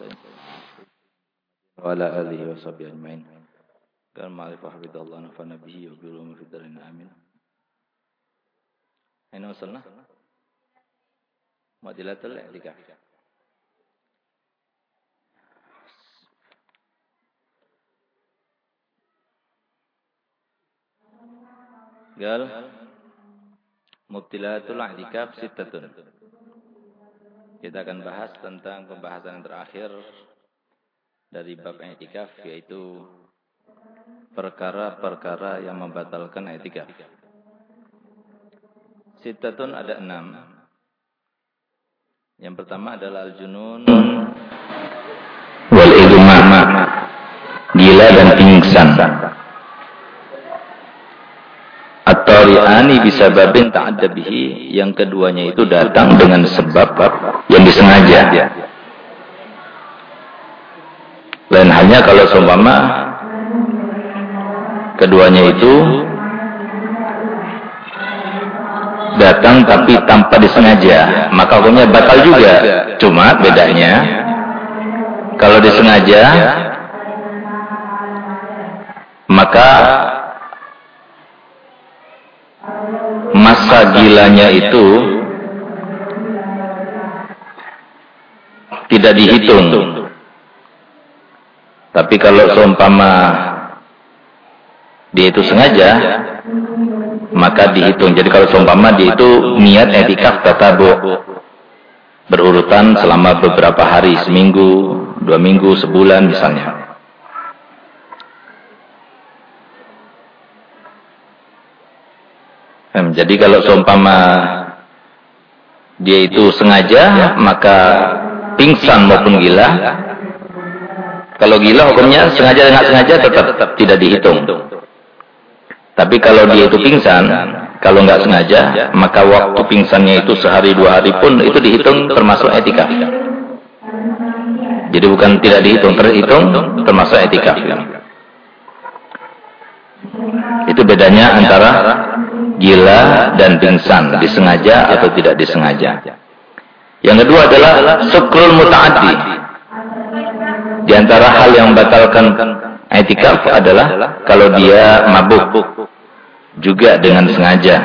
wa ala alihi wa sahbihi ajma'in. Kal ma'rifah bidallah nafa'na bihi wa bihi fi darin amin. Aina wasalna? Madilatul i'tikaf. Gal Mubtilatul i'tikaf sittatun. Kita akan bahas tentang pembahasan yang terakhir dari bab i'tikaf, yaitu perkara-perkara yang membatalkan i'tikaf. Sittatun ada 6. Yang pertama adalah al-junun wal igma, gila dan pingsan. At-tari'ani bisababin ta'adda bihi, yang keduanya itu datang dengan sebab yang disengaja. Lain halnya kalau seumpama keduanya itu datang tapi tanpa disengaja, maka hukumnya batal juga. Cuma bedanya kalau disengaja maka masa gilanya itu tidak dihitung. Tapi kalau seumpama dia itu sengaja, maka dihitung. Jadi kalau seumpama dia itu niat i'tikaf tatabu, berurutan selama beberapa hari, seminggu, 2 minggu, sebulan misalnya. Jadi kalau seumpama dia itu sengaja, maka pingsan maupun gila. Kalau gila hukumnya sengaja dan nggak sengaja tetap tidak dihitung. Tapi kalau dia itu pingsan, kalau nggak sengaja, maka waktu pingsannya itu sehari 2 hari pun itu dihitung termasuk i'tikaf. Jadi bukan tidak dihitung, terhitung termasuk i'tikaf. Itu bedanya antara gila dan pingsan, disengaja atau tidak disengaja. Yang kedua adalah sukrul muta'addi. Di antara hal yang membatalkan i'tikaf adalah kalau dia mabuk juga dengan sengaja.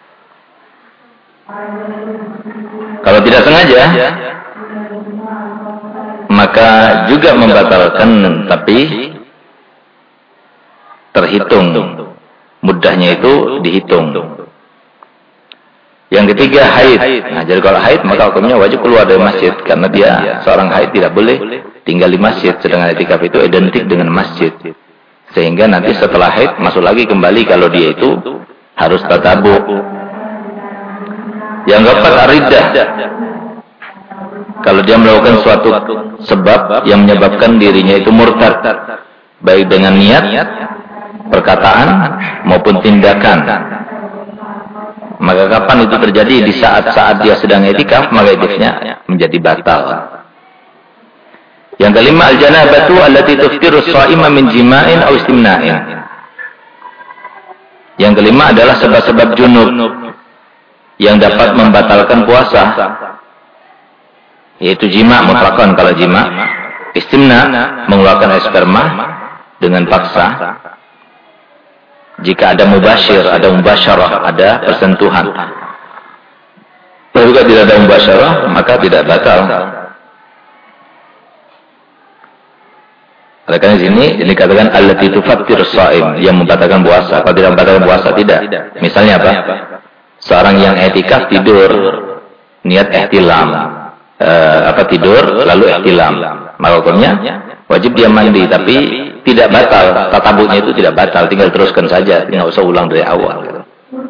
Kalau tidak sengaja, maka juga membatalkan, tapi terhitung. Mudahnya itu dihitung. Yang ketiga haid. Nah, jadi kalau haid maka hukumnya wajib keluar dari masjid, karena dia seorang haid tidak boleh tinggal di masjid, sedangkan i'tikaf itu identik dengan masjid. Sehingga nanti setelah haid masuk lagi kembali kalau dia itu harus tatabu. Yang keempat ar-riddah. Kalau dia melakukan suatu sebab yang menyebabkan dirinya itu murtad, baik dengan niat, perkataan maupun tindakan. Maka kapan itu terjadi? Di saat-saat dia sedang i'tikaf, maka i'tikafnya menjadi batal. Yang kelima al-janabatu allati tuftiru as-sha'ima min jima'in aw istimna'in. Yang kelima adalah sebab-sebab junub yang dapat membatalkan puasa, yaitu jima' mutlaqan kalau jima', istimna' mengeluarkan sperma dengan paksa. Jika ada mubasyir, ada mubasyarah, ada persentuhan. Kalau tidak ada mubasyarah, maka tidak batal. Oleh karena ini dikatakan allati tufattir shaim, yang membatalkan puasa. Kalau tidak membatalkan puasa, tidak. Misalnya apa? Seorang yang i'tikaf tidur, niat ihtilam. Tidur lalu ihtilam. Maka hukumnya wajib dia mandi, tapi tidak batal, tatabunya itu tidak batal, tinggal teruskan saja, tidak usah ulang dari awal.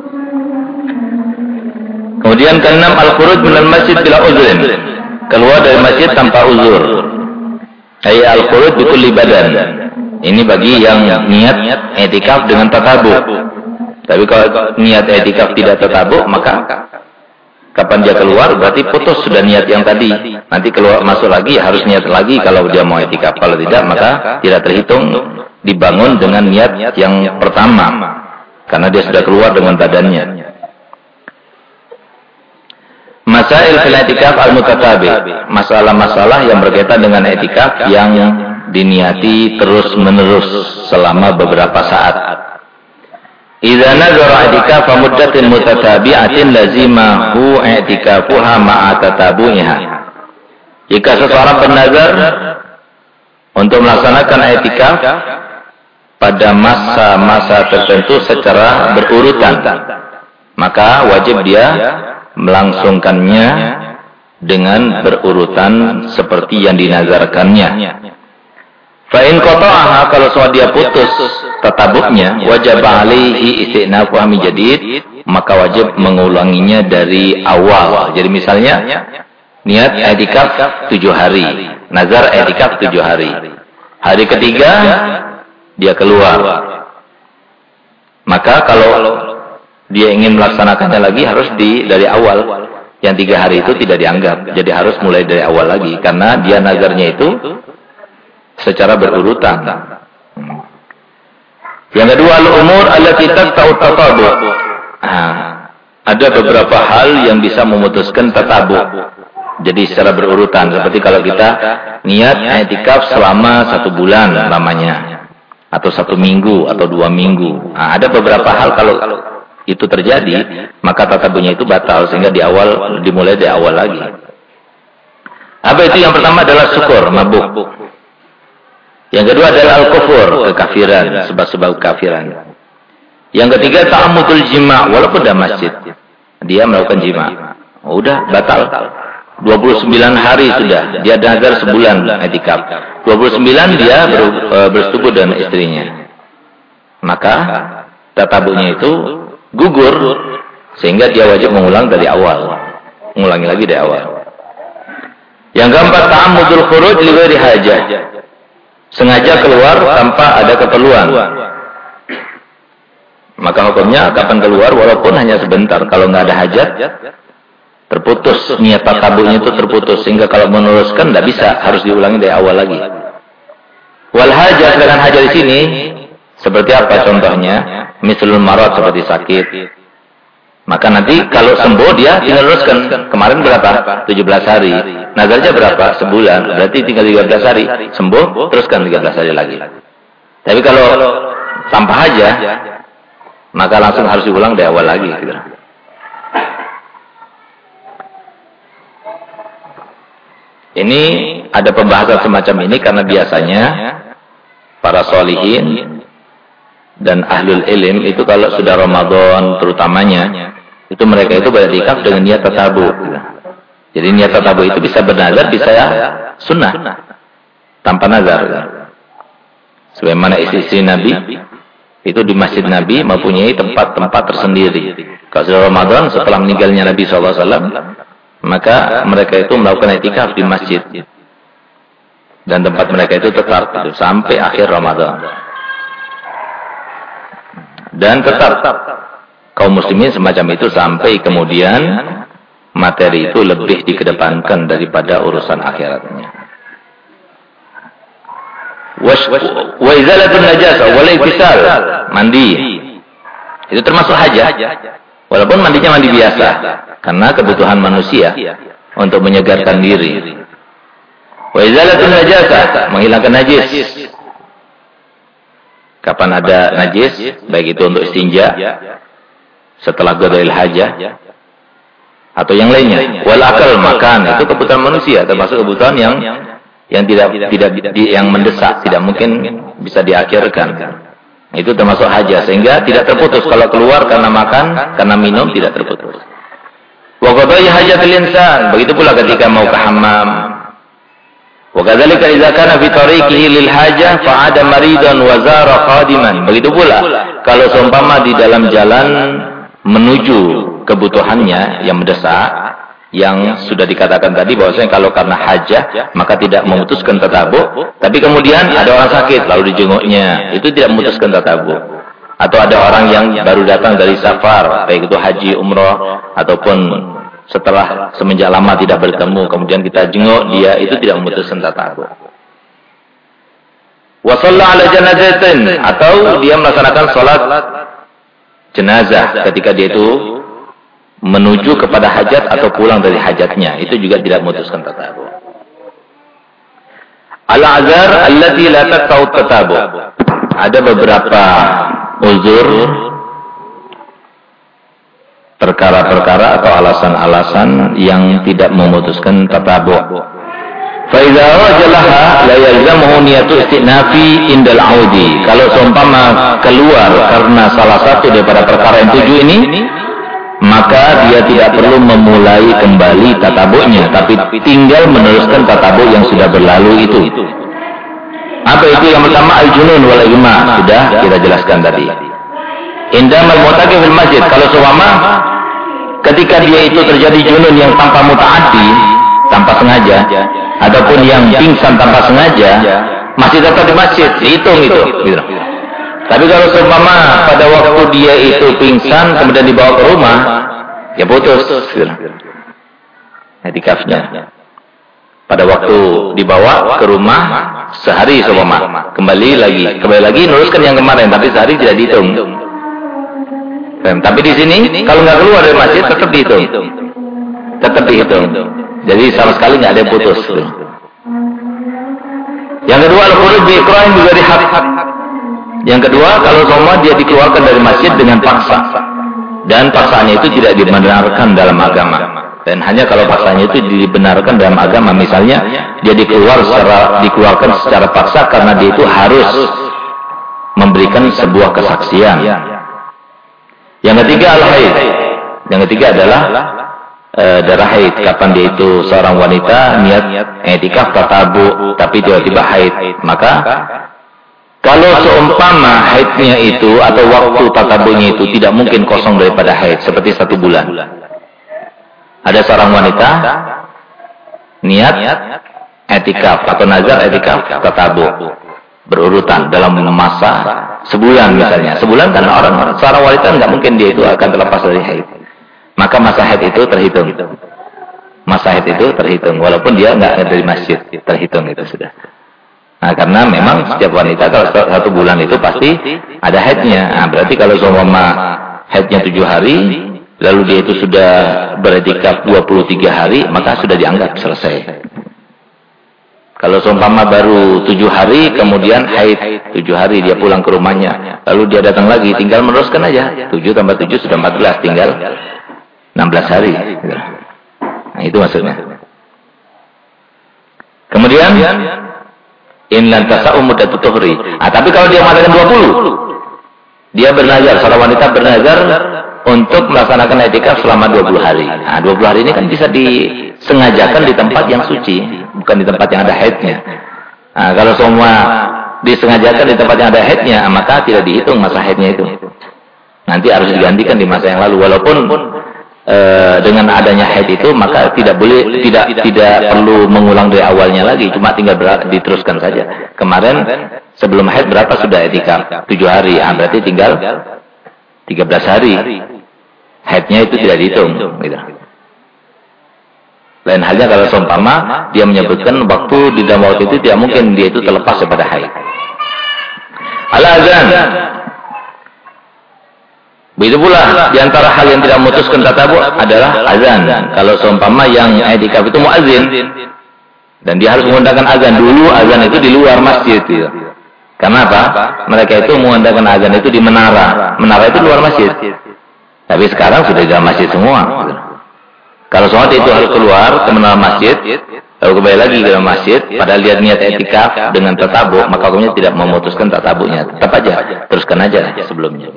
Kemudian keenam al-khuruj minal masjid bila uzrin, keluar dari masjid tanpa uzur. Ay al-khuruj bi kulli badan. Ini bagi yang niat i'tikaf dengan tatabu. Tapi kalau niat i'tikaf tidak tatabu, maka kapan dia keluar berarti putus sudah niat yang tadi. Nanti keluar masuk lagi harus niat lagi kalau dia mau i'tikaf. Kalau tidak maka tidak terhitung dibangun dengan niat yang pertama, karena dia sudah keluar dengan badannya. Masail fil i'tikaf al-mutatabi, masalah-masalah yang berkaitan dengan i'tikaf yang diniati terus-menerus selama beberapa saat. Idza nazara i'tikafa muddatin mutatabi'atin lazimahu i'tikafuha ma'a tatabu'iha. Jika seseorang bernazar untuk melaksanakan i'tikaf pada masa-masa tertentu secara berurutan, maka wajib dia melangsungkannya dengan berurutan seperti yang dinazarkannya. Fa in qata'aha, kalau soal dia putus tatabuknya, wajib alaihi istinafuha min jadid, maka wajib mengulanginya dari awal. Jadi misalnya niat i'tikaf 7 hari, nazar i'tikaf 7 hari. Hari ketiga dia keluar. Maka kalau dia ingin melaksanakannya lagi harus dari awal. Yang 3 hari itu tidak dianggap. Jadi harus mulai dari awal lagi. Karena dia nazarnya itu secara berurutan. Yang kedua, al-umur allati taqta'u tatabu. Ada beberapa hal yang bisa memutuskan tatabu. Jadi secara berurutan. Seperti kalau kita niat i'tikaf selama 1 bulan lamanya. Atau 1 minggu atau 2 minggu. Ada beberapa hal kalau itu terjadi, maka tatabunya itu batal sehingga dimulai dari awal lagi. Apa itu? Yang pertama adalah syukur, mabuk. Yang kedua adalah al-kufur, kekafiran, sebab-sebab kekafiran. Yang ketiga ta'ammudul jima', walaupun dalam masjid. Dia melakukan jima'. Udah batal. 29 hari sudah. Dia nazar sebulan i'tikaf. 29 dia bersetubuh dengan istrinya. Maka tatabunya itu gugur, sehingga dia wajib mengulang dari awal. Mengulangi lagi dari awal. Yang keempat, ta'ammudul khuruj li ghairi hajah. Sengaja keluar tanpa ada keperluan. Maka hukumnya kapan keluar, walaupun hanya sebentar. Kalau nggak ada hajat, terputus. Niat tatabunya itu terputus. Sehingga kalau meneruskan, nggak bisa. Harus diulangi dari awal lagi. Wal hajat, dengan hajat di sini, seperti apa contohnya? Misalul marad, seperti sakit. Maka nanti kalau sembuh dia tinggal teruskan. Kemarin berapa? 17 hari. Nazarnya berapa? Sebulan. Berarti tinggal 13 hari. Sembuh, teruskan 13 hari lagi. Tapi kalau tanpa hajah, maka langsung harus diulang dari awal lagi. Gitu. Ini ada pembahasan semacam ini karena biasanya para sholihin dan ahlul ilm itu kalau sudah Ramadan terutamanya, itu mereka itu beriktikaf dengan niat tatabu. Jadi niat tatabu itu bisa bernazar, bisa sunnah tanpa nazar. Sebagaimana istri Nabi itu di Masjid Nabi mempunyai tempat-tempat tersendiri. Kalau sudah Ramadan setelah meninggalnya Nabi SAW, maka mereka itu melakukan i'tikaf di masjid. Dan tempat mereka itu tetap sampai akhir Ramadan. Dan tetap kaum muslimin semacam itu sampai kemudian materi itu lebih dikedepankan daripada urusan akhiratnya. Wa izalatun najasa wal iftisal, mandi. Itu termasuk hajat. Walaupun mandinya mandi biasa karena kebutuhan manusia untuk menyegarkan diri. Wa izalatun najasa, menghilangkan najis. Kapan ada najis, baik itu untuk istinja setelah qadail hajah atau yang lainnya. Wal akal, makan, itu kebutuhan manusia, termasuk kebutuhan yang tidak yang mendesak, tidak mungkin bisa diakhirkan. Itu termasuk hajah, sehingga tidak terputus kalau keluar karena makan, karena minum tidak terputus. Wa qada'i hajatil insan, begitu pula ketika mau ke hammam. Wa kadzalika idza kana fi tariqihi lil hajah fa 'ada maridan wa zara qadiman. Begitu pula kalau seumpama di dalam jalan menuju kebutuhannya yang mendesak, yang sudah dikatakan tadi bahwasanya kalau karena hajah maka tidak memutuskan tatabu, tapi kemudian ada orang sakit lalu dijenguknya, itu tidak memutuskan tatabu. Atau ada orang yang baru datang dari safar, baik itu haji, umrah ataupun setelah semenjak lama tidak bertemu, kemudian kita jenguk dia, itu tidak memutuskan tatabu. Wa shalla ala janazatin, atau dia melaksanakan salat jenazah ketika dia itu menuju kepada hajat atau pulang dari hajatnya, itu juga tidak memutuskan tatabu. Al-azar allati la taqta'u tatabu. Ada beberapa uzur, perkara-perkara atau alasan-alasan yang tidak memutuskan tatabu. Fa idza wajalaha la yalzamuhu niyatu istinafi indal audi. Kalau seumpama keluar karena salah satu daripada perkara yang 7 ini, maka dia tidak perlu memulai kembali tatabunya, tapi tinggal meneruskan tatabu yang sudah berlalu itu. Apa itu? Yang pertama al-junun wal igma, sudah kita jelaskan tadi. Indamal mu'taqi fil masjid, kalau seumpama ketika dia itu terjadi junun yang tanpa mutaaddi, tanpa sengaja, ataupun yang pingsan tanpa sengaja, masih tetap di masjid, dihitung itu. Gitu. Tapi kalau seumpama pada waktu dia itu pingsan kemudian dibawa ke rumah, ya putus. I'tikafnya. Pada waktu dibawa ke rumah sehari seumpama, kembali lagi nuruskan yang kemarin, tapi sehari tidak dihitung. Tapi di sini kalau nggak keluar dari masjid tetap dihitung. Tetap dihitung. Jadi sama sekali nggak ada yang putus. Yang kedua, al-khuruj bi ikrahin bi ghairi haqq. Yang kedua, kalau semua dia dikeluarkan dari masjid dengan paksa, dan paksaannya itu tidak dibenarkan dalam agama. Dan hanya kalau paksaannya itu dibenarkan dalam agama, misalnya dia dikeluarkan secara paksa karena dia itu harus memberikan sebuah kesaksian. Yang ketiga, al-haid. Yang ketiga adalah darah haid. Kapan dia itu seorang wanita niat i'tikaf tatabu tapi tiba-tiba haid, maka kalau seumpama haidnya itu atau waktu tatabunya itu tidak mungkin kosong daripada haid, seperti 1 bulan. Ada seorang wanita niat i'tikaf atau nazar i'tikaf tatabu berurutan dalam masa sebulan misalnya. Sebulan karena seorang wanita nggak mungkin dia itu akan terlepas dari haid. Maka masa haid itu terhitung. Masa haid itu terhitung walaupun dia nggak dari masjid, terhitung itu sudah. Nah, karena memang setiap wanita kalau 1 bulan itu pasti ada haidnya. Nah, berarti kalau seumpama haidnya 7 hari, lalu dia itu sudah beriktikaf 23 hari, maka sudah dianggap selesai. Kalau seumpama baru 7 hari, kemudian haid 7 hari, dia pulang ke rumahnya, lalu dia datang lagi, tinggal meneruskan aja. 7 tambah 7 sudah 14, tinggal 16 hari. Nah, itu maksudnya. Kemudian in lam tasa'u muddatu tuhri. Tapi kalau dia mengatakan 20, dia bernazar, seorang wanita bernazar untuk melaksanakan i'tikaf selama 20 hari. Nah, 20 hari ini kan bisa disengajakan di tempat yang suci, bukan di tempat yang ada haidnya. Nah, kalau semua disengajakan di tempat yang ada haidnya, maka tidak dihitung masa haidnya itu. Nanti harus digantikan di masa yang lalu, walaupun dengan adanya haid itu maka tidak perlu mengulang dari awalnya lagi, cuma tinggal diteruskan saja. Kemarin sebelum haid berapa sudah i'tikaf? 7 hari. Berarti tinggal 13 hari. Haidnya itu tidak dihitung gitu. Lain halnya kalau seumpama dia menyebutkan waktu di dalam waktu itu tidak mungkin dia itu terlepas daripada haid. Al-azan. Begitu pula di antara hal yang tidak memutuskan tatabu adalah azan. Kalau seumpama yang i'tikaf itu muazin dan dia harus mengundangkan azan, dulu azan itu di luar masjid gitu. Karena apa? Mereka itu mengundangkan azan itu di menara. Menara itu luar masjid. Tapi sekarang sudah di dalam masjid semua. Kalau sholat itu harus keluar ke menara masjid, lalu kembali lagi ke dalam masjid, padahal dia niat i'tikaf dengan tatabu, maka hukumnya tidak memutuskan tatabunya. Tetap aja, teruskan aja sebelumnya.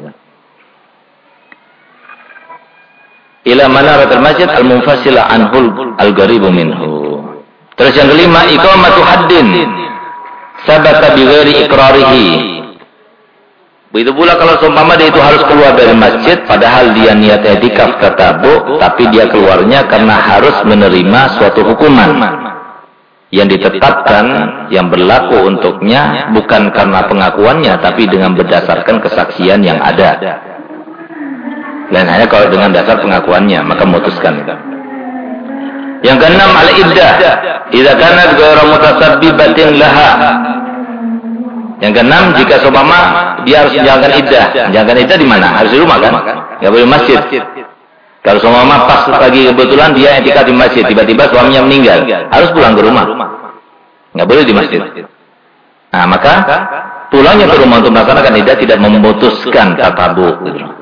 Ila manaratul masjid al-munfasila anhul al-gharibu minhu. Terus yang kelima, iqamatu haddin sabata bi ghairi iqrarihi. Begitu pula kalau seumpama dia itu harus keluar dari masjid padahal dia niat i'tikaf tatabu, tapi dia keluarnya karena harus menerima suatu hukuman yang ditetapkan, yang berlaku untuknya bukan karena pengakuannya tapi dengan berdasarkan kesaksian yang ada. Dan hanya kalau dengan dasar pengakuannya maka memutuskan. Yang keenam, al-iddah idza kanat ghairu mutasabbibatin laha. Yang keenam, jika seumpama dia harus menjalankan iddah. Menjalankan iddah di mana? Harus di rumah kan? Enggak boleh masjid. Kalau seumpama pas pagi kebetulan dia etikaf di masjid, tiba-tiba suaminya meninggal, harus pulang ke rumah. Nggak boleh di masjid. Nah, maka pulangnya ke rumah untuk melaksanakan iddah tidak memutuskan tatabu.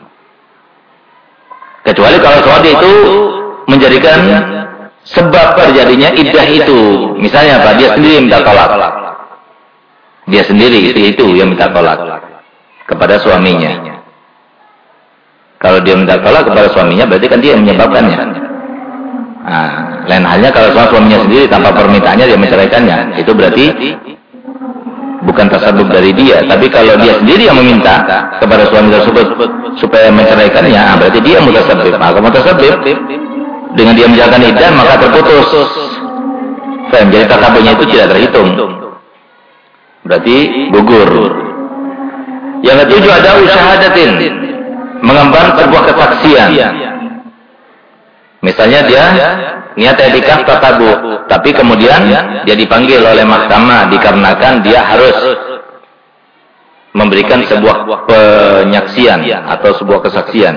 Kecuali kalau suami itu menjadikan sebab terjadinya iddah itu. Misalnya apa? Dia sendiri minta tolak. Dia sendiri itu yang minta tolak kepada suaminya. Kalau dia minta tolak kepada suaminya, berarti kan dia yang menyebabkannya. Nah, lain halnya kalau suaminya sendiri tanpa permintaannya dia menceraikannya, itu berarti bukan tasabub dari dia. Tapi kalau dia sendiri yang meminta kepada suami tersebut supaya menceraikannya, berarti dia mutasabib. Maka mutasabib dengan dia menjalankan iddah maka terputus. Jadi tasabubnya itu tidak terhitung. Berarti gugur. Yang ketujuh ada usyahadatin, mengemban sebuah kesaksian. Misalnya dia niat i'tikaf tatabu, tapi kemudian dia dipanggil oleh mahkamah dikarenakan dia harus memberikan sebuah penyaksian atau sebuah kesaksian.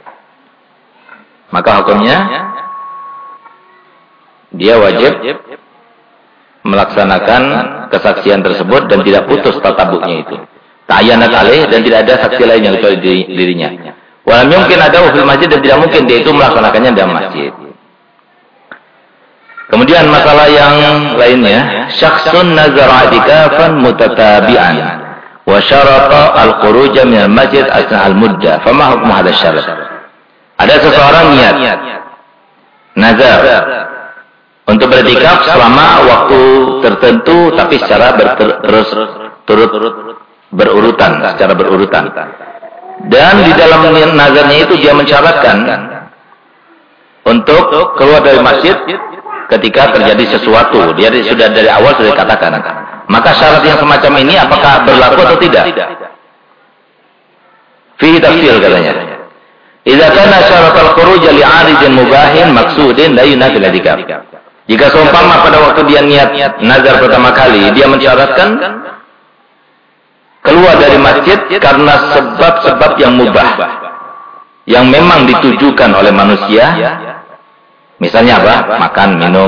Maka hukumnya dia wajib melaksanakan kesaksian tersebut dan tidak putus tatabunya itu. Ta'ayyanat alaih dan tidak ada saksi lain yang kecuali dirinya. Walam mungkin ada fil masjid dan tidak mungkin dia itu melaksanakannya dalam masjid. Kemudian masalah yang lainnya, syakhsun nazara i'tikafan mutatabi'an wa syarata al-khuruj min al-masjid asna al-muddah. Fama hukmu hadha syarat? Ada seseorang niat nazar untuk beriktikaf selama waktu tertentu tapi secara berurutan, secara berurutan. Dan di dalam nazarnya itu dia mensyaratkan untuk keluar dari masjid ketika terjadi sesuatu. Dia sudah dari awal sudah dikatakan. Maka syarat yang semacam ini apakah berlaku atau tidak? Fihi tafsir katanya. Idza kana syarat al-khuruj li 'aridin mubahin maqsudin la yunafi al-i'tikaf. Jika seumpama pada waktu dia niat nazar pertama kali dia mensyaratkan keluar dari masjid karena sebab-sebab yang mubah yang memang ditujukan oleh manusia, misalnya apa? Makan, minum,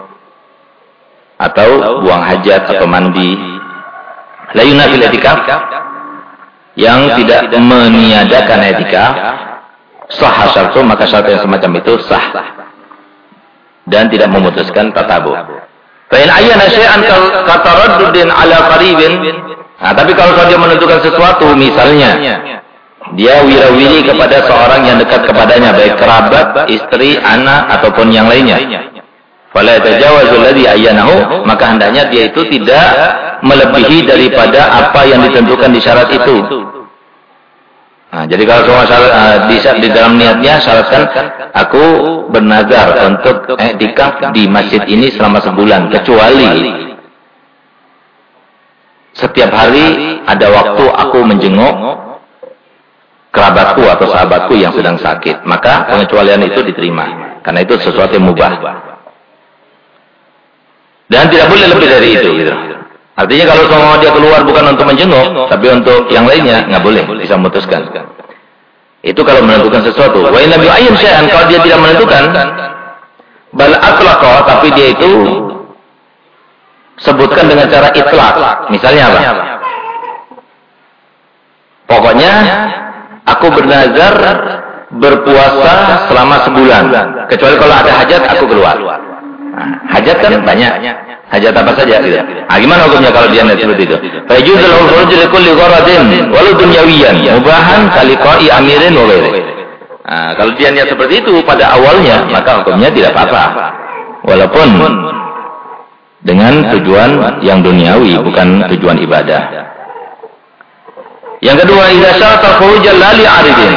atau buang hajat atau mandi. La yunafil i'tikaf, yang tidak meniadakan i'tikaf, sah syartu, maka syarat yang semacam itu sah dan tidak memutuskan tatabu. Fa in ayyana syai'an kataraddudin ala qaribin. Nah, tapi kalau dia menentukan sesuatu, misalnya dia wirawiri kepada seorang yang dekat kepadanya, baik kerabat, istri, anak, ataupun yang lainnya. Fala tajawazul ladzi ayyanahu, maka hendaknya dia itu tidak melebihi daripada apa yang ditentukan di syarat itu. Nah, jadi kalau semua di dalam niatnya syaratkan aku bernazar untuk i'tikaf di masjid ini selama sebulan, kecuali setiap hari ada waktu aku menjenguk kerabatku atau sahabatku yang sedang sakit. Maka pengecualian itu diterima. Karena itu sesuatu yang mubah. Dan tidak boleh lebih dari itu. Gitu. Artinya kalau semua dia keluar bukan untuk menjenguk, tapi untuk yang lainnya, nggak boleh. Bisa memutuskan. Itu kalau menentukan sesuatu. Wa in lam yu'ayyin syai'an, kalau dia tidak menentukan, bal atlaqa, tapi dia itu sebutkan dengan cara itlaq. Misalnya apa? Pokoknya aku bernazar berpuasa selama sebulan. Kecuali kalau ada hajat aku keluar. Nah, hajat kan banyak. Hajat apa saja gitu. Nah, gimana hukumnya kalau dia niat seperti itu? Fa yujuzul khuruj li kulli gharadin walau dunyawiyan mubahan kaliqa'i amirin wa ghairi. Nah, kalau dia niat seperti itu pada awalnya, maka hukumnya tidak apa-apa. Walaupun dengan tujuan yang duniawi, bukan tujuan ibadah. Yang kedua, idza syarata khuruj li 'aridin.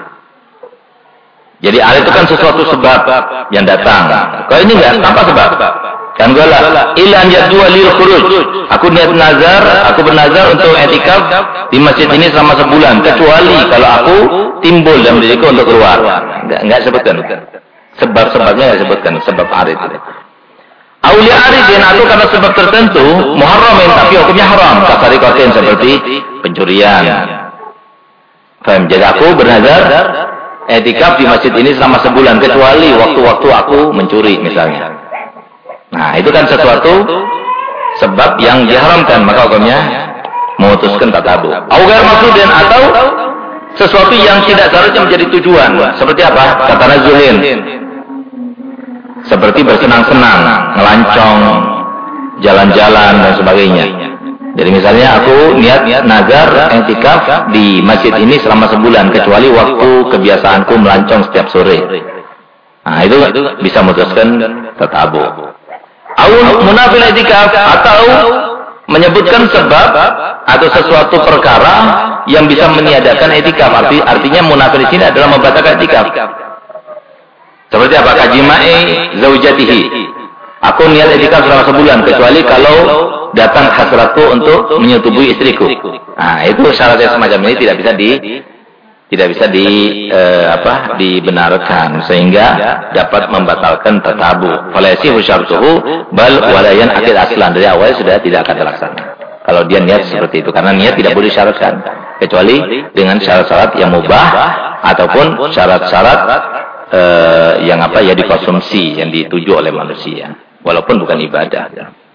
Jadi arid itu kan sesuatu sebab yang datang. Kalau ini enggak, tanpa sebab. Kan gue lah, ilan jadwa lil khuruj. Aku niat nazar, aku bernazar untuk i'tikaf di masjid ini selama sebulan, kecuali kalau aku timbul dalam diriku untuk keluar. Enggak sebutkan. Sebab-sebabnya enggak sebutkan, sebab arid. Aulia aridin atau karena sebab tertentu muharramin tapi hukumnya haram, kasarikatin seperti pencurian. Faham? Jadi aku bernazar etikaf di masjid ini selama sebulan, kecuali waktu-waktu aku mencuri misalnya. Nah, itu kan sesuatu sebab yang diharamkan, maka hukumnya memutuskan tatabu. Augar maksudin, atau sesuatu yang tidak seharusnya menjadi tujuan. Seperti apa? Kata Nazuhin. Seperti bersenang-senang, ngelancong, jalan-jalan dan sebagainya. Jadi misalnya aku niat nazar i'tikaf di masjid ini selama sebulan, kecuali waktu kebiasaanku melancong setiap sore. Nah, itu bisa memutuskan tatabu. Au munafil i'tikaf, atau menyebutkan sebab atau sesuatu perkara yang bisa meniadakan i'tikaf. Artinya munafil di sini adalah membatalkan i'tikaf. Seperti apa? Kajima'i zaujatihi. Aku niat i'tikaf selama sebulan, kecuali kalau datang hasratku untuk menyetubuhi istriku. Nah, itu syarat yang semacam ini tidak bisa dibenarkan, sehingga dapat membatalkan tatabu. Falayasihu syartuhu bal walayan akid aslan, dari awal sudah tidak akan terlaksana kalau dia niat seperti itu, karena niat tidak boleh disyaratkan kecuali dengan syarat-syarat yang mubah ataupun syarat-syarat yang dikonsumsi, yang dituju oleh manusia, walaupun bukan ibadah.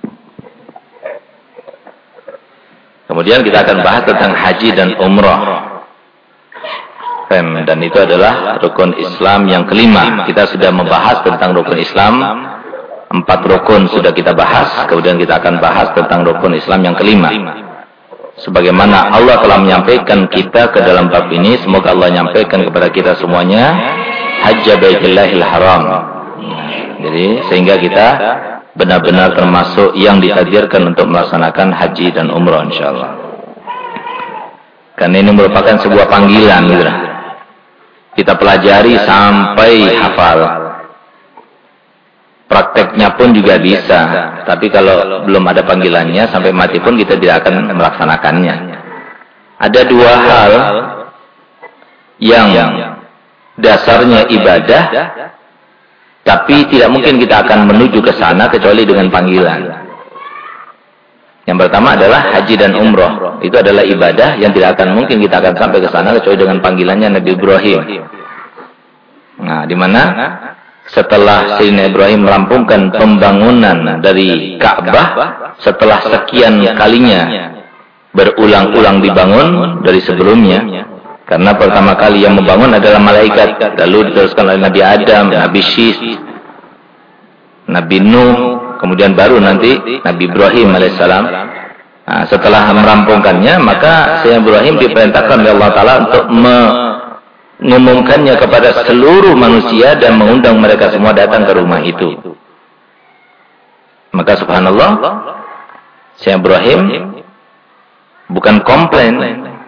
Kemudian kita akan bahas tentang haji dan umrah. Dan itu adalah rukun Islam yang kelima. Kita sudah membahas tentang rukun Islam. 4 rukun sudah kita bahas. Kemudian kita akan bahas tentang rukun Islam yang kelima. Sebagaimana Allah telah menyampaikan kita ke dalam bab ini, semoga Allah menyampaikan kepada kita semuanya Hajja Baitillahil Haram. Jadi sehingga kita benar-benar termasuk yang ditakdirkan untuk melaksanakan haji dan umrah insyaallah. Karena ini merupakan sebuah panggilan, gitu. Kita pelajari sampai hafal. Prakteknya pun juga bisa, tapi kalau belum ada panggilannya sampai mati pun kita tidak akan melaksanakannya. Ada 2 hal yang dasarnya ibadah, tapi tidak mungkin kita akan menuju ke sana kecuali dengan panggilan. Yang pertama adalah haji dan umrah. Itu adalah ibadah yang tidak akan mungkin kita akan sampai ke sana kecuali dengan panggilannya Nabi Ibrahim. Nah, di mana setelah Sayyidina Ibrahim merampungkan pembangunan dari Ka'bah, setelah sekian kalinya berulang-ulang dibangun dari sebelumnya, karena pertama kali yang membangun adalah malaikat, lalu diteruskan oleh Nabi Adam, Nabi Syis, Nabi Nuh, kemudian baru nanti Nabi Ibrahim alaihissalam. Nah, setelah merampungkannya, maka Sayyidina Ibrahim diperintahkan oleh Allah Ta'ala untuk mengumumkannya kepada seluruh manusia dan mengundang mereka semua datang ke rumah itu. Maka subhanallah, Sayyidina Ibrahim bukan komplain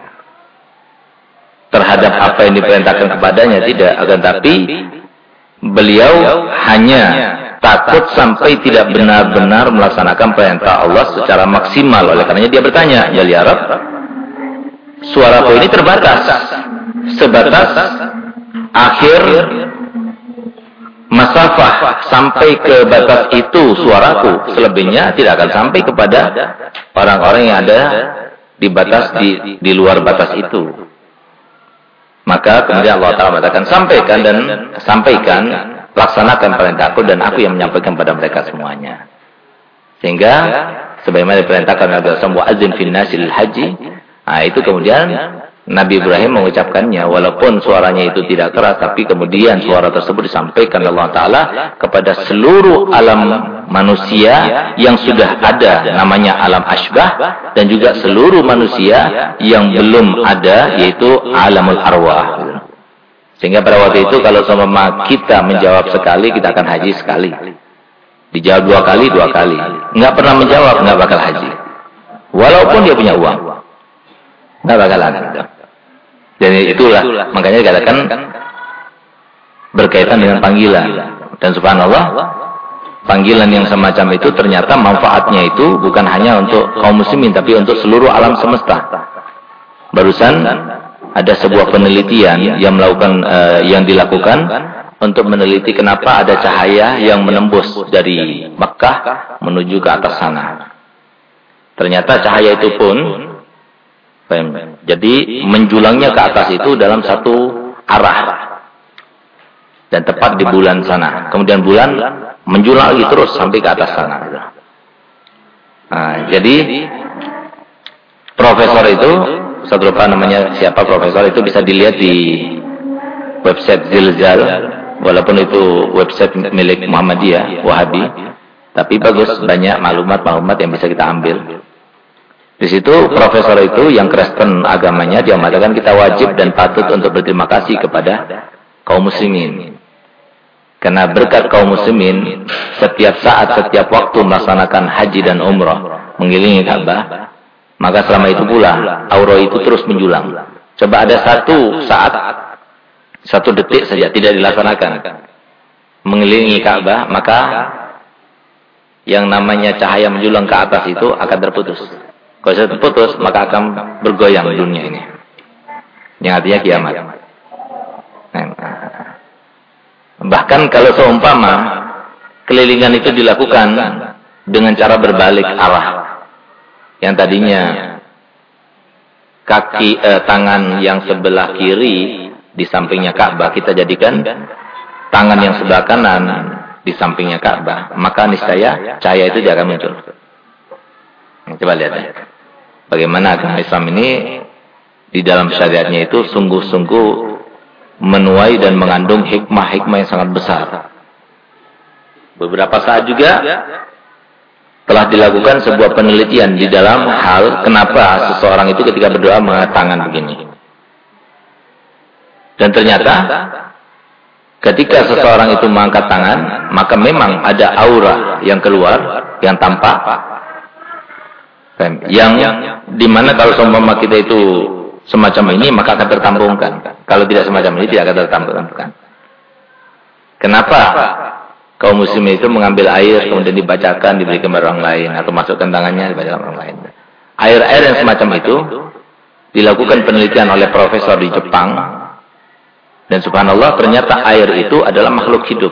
terhadap apa yang diperintahkan kepadanya, tidak, akan tapi beliau hanya takut sampai tidak benar-benar melaksanakan perintah Allah secara maksimal. Oleh karenanya dia bertanya, ya li Arab, suaraku ini terbatas, sebatas akhir masafah, sampai ke batas itu suaraku, selebihnya tidak akan sampai kepada orang-orang yang ada di batas di luar batas itu. Maka kemudian Allah Ta'ala mengatakan, sampaikan, laksanakan perintahku dan aku yang menyampaikan pada mereka semuanya. Sehingga sebagaimana diperintahkan oleh Rasulullah azin fin nasil haji, nah itu kemudian Nabi Ibrahim mengucapkannya, walaupun suaranya itu tidak keras, tapi kemudian suara tersebut disampaikan oleh Allah Ta'ala kepada seluruh alam manusia yang sudah ada, namanya alam asbah, dan juga seluruh manusia yang belum ada, yaitu alamul arwah. Sehingga pada waktu itu kalau sama kita menjawab sekali, kita akan haji sekali. Dijawab 2 kali, 2 kali. Enggak pernah menjawab, enggak bakal haji. Walaupun dia punya uang, enggak bakalan. Dan itulah, makanya dikatakan berkaitan dengan panggilan. Dan subhanallah, panggilan yang semacam itu ternyata manfaatnya itu bukan hanya untuk kaum muslimin, tapi untuk seluruh alam semesta. Barusan ada sebuah penelitian yang dilakukan untuk meneliti kenapa ada cahaya yang menembus dari Mekah menuju ke atas sana. Ternyata cahaya itu pun jadi menjulangnya ke atas itu dalam satu arah. dan tepat di bulan sana. Kemudian bulan menjulang lagi terus sampai ke atas sana. Nah, jadi profesor itu, saya lupa namanya siapa profesor itu, bisa dilihat di website Zilzal, walaupun itu website milik Muhammadiyah, Wahabi, tapi bagus, banyak maklumat-maklumat yang bisa kita ambil. Di situ profesor itu yang Kristen agamanya, dia mengatakan kita wajib dan patut untuk berterima kasih kepada kaum muslimin. Karena berkat kaum muslimin, setiap saat, setiap waktu melaksanakan haji dan umrah, mengelilingi Ka'bah, maka selama itu pula, aura itu terus menjulang. Coba ada satu saat, 1 detik saja tidak dilaksanakan, mengelilingi Ka'bah, maka yang namanya cahaya menjulang ke atas itu akan terputus. Kalau sudah terputus, maka akan bergoyang dunia ini. Yang artinya kiamat. Bahkan kalau seumpama kelilingan itu dilakukan dengan cara berbalik arah, yang tadinya tangan yang sebelah kiri di sampingnya Ka'bah kita jadikan tangan yang sebelah kanan di sampingnya Ka'bah, maka niscaya cahaya itu dia akan muncul. Coba lihat ya, bagaimana agama Islam ini di dalam syariatnya itu sungguh-sungguh menuai dan mengandung hikmah-hikmah yang sangat besar. Beberapa saat juga telah dilakukan sebuah penelitian di dalam hal kenapa seseorang itu ketika berdoa mengangkat tangan begini. Dan ternyata ketika seseorang itu mengangkat tangan, maka memang ada aura yang keluar, yang tampak, yang dimana kalau seumpama kita itu semacam ini, maka akan tertampungkan. Kalau tidak semacam ini, tidak akan tertampungkan. Kenapa kaum muslimin itu mengambil air, kemudian dibacakan, diberikan kepada orang lain, atau masukkan tangannya, dibacakan orang lain. Air-air yang semacam itu, dilakukan penelitian oleh profesor di Jepang, dan subhanallah, ternyata air itu adalah makhluk hidup.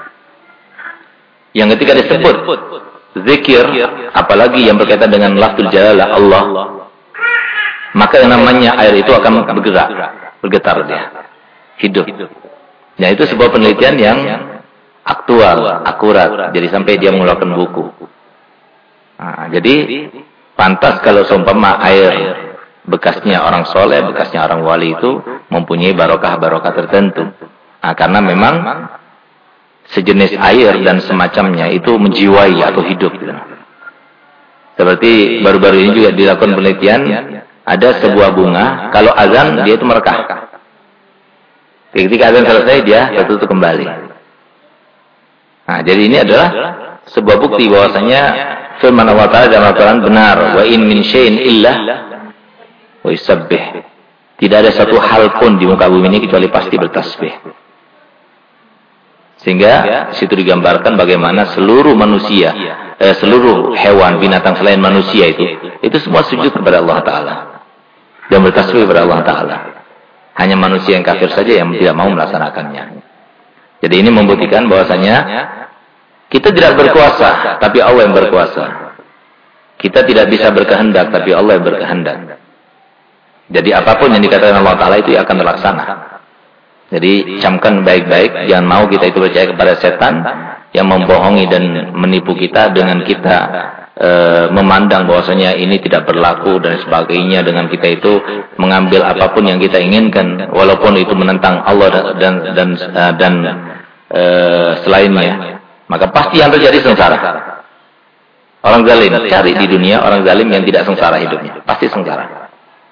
Yang ketika disebut zikir, apalagi yang berkaitan dengan lafzul jalalah Allah, maka yang namanya air itu akan bergerak, bergetar dia, hidup. Nah, itu sebuah penelitian yang aktual, akurat. Jadi sampai dia mengeluarkan buku. Nah, jadi pantas kalau seumpama air bekasnya orang soleh, bekasnya orang wali itu mempunyai barokah-barokah tertentu. Nah, karena memang sejenis air dan semacamnya itu menjiwai atau hidup. Seperti baru-baru ini juga dilakukan penelitian. Ada sebuah bunga, kalau azan dia itu merekah. Ketika azan selesai dia tertutup kembali. Nah, jadi ini adalah sebuah bukti bahwasanya firman Allah Ta'ala dalam Al-Quran benar. Wa in min syai'in illa wa yusabbih. Tidak ada satu hal pun di muka bumi ini kecuali pasti bertasbih. Sehingga situ digambarkan bagaimana seluruh manusia, seluruh hewan, binatang selain manusia itu semua sujud kepada Allah Ta'ala. Dan bertasbih kepada Allah Ta'ala. Hanya manusia yang kafir saja yang tidak mau melaksanakannya. Jadi ini membuktikan bahwasanya kita tidak berkuasa, tapi Allah yang berkuasa. Kita tidak bisa berkehendak, tapi Allah yang berkehendak. Jadi apapun yang dikatakan Allah Ta'ala itu akan terlaksana. Jadi camkan baik-baik, jangan mau kita itu percaya kepada setan yang membohongi dan menipu kita dengan kita memandang bahwasanya ini tidak berlaku dan sebagainya, dengan kita itu mengambil apapun yang kita inginkan walaupun itu menentang Allah dan selainnya, maka pasti yang terjadi sengsara. Orang zalim, cari di dunia orang zalim yang tidak sengsara hidupnya, pasti sengsara.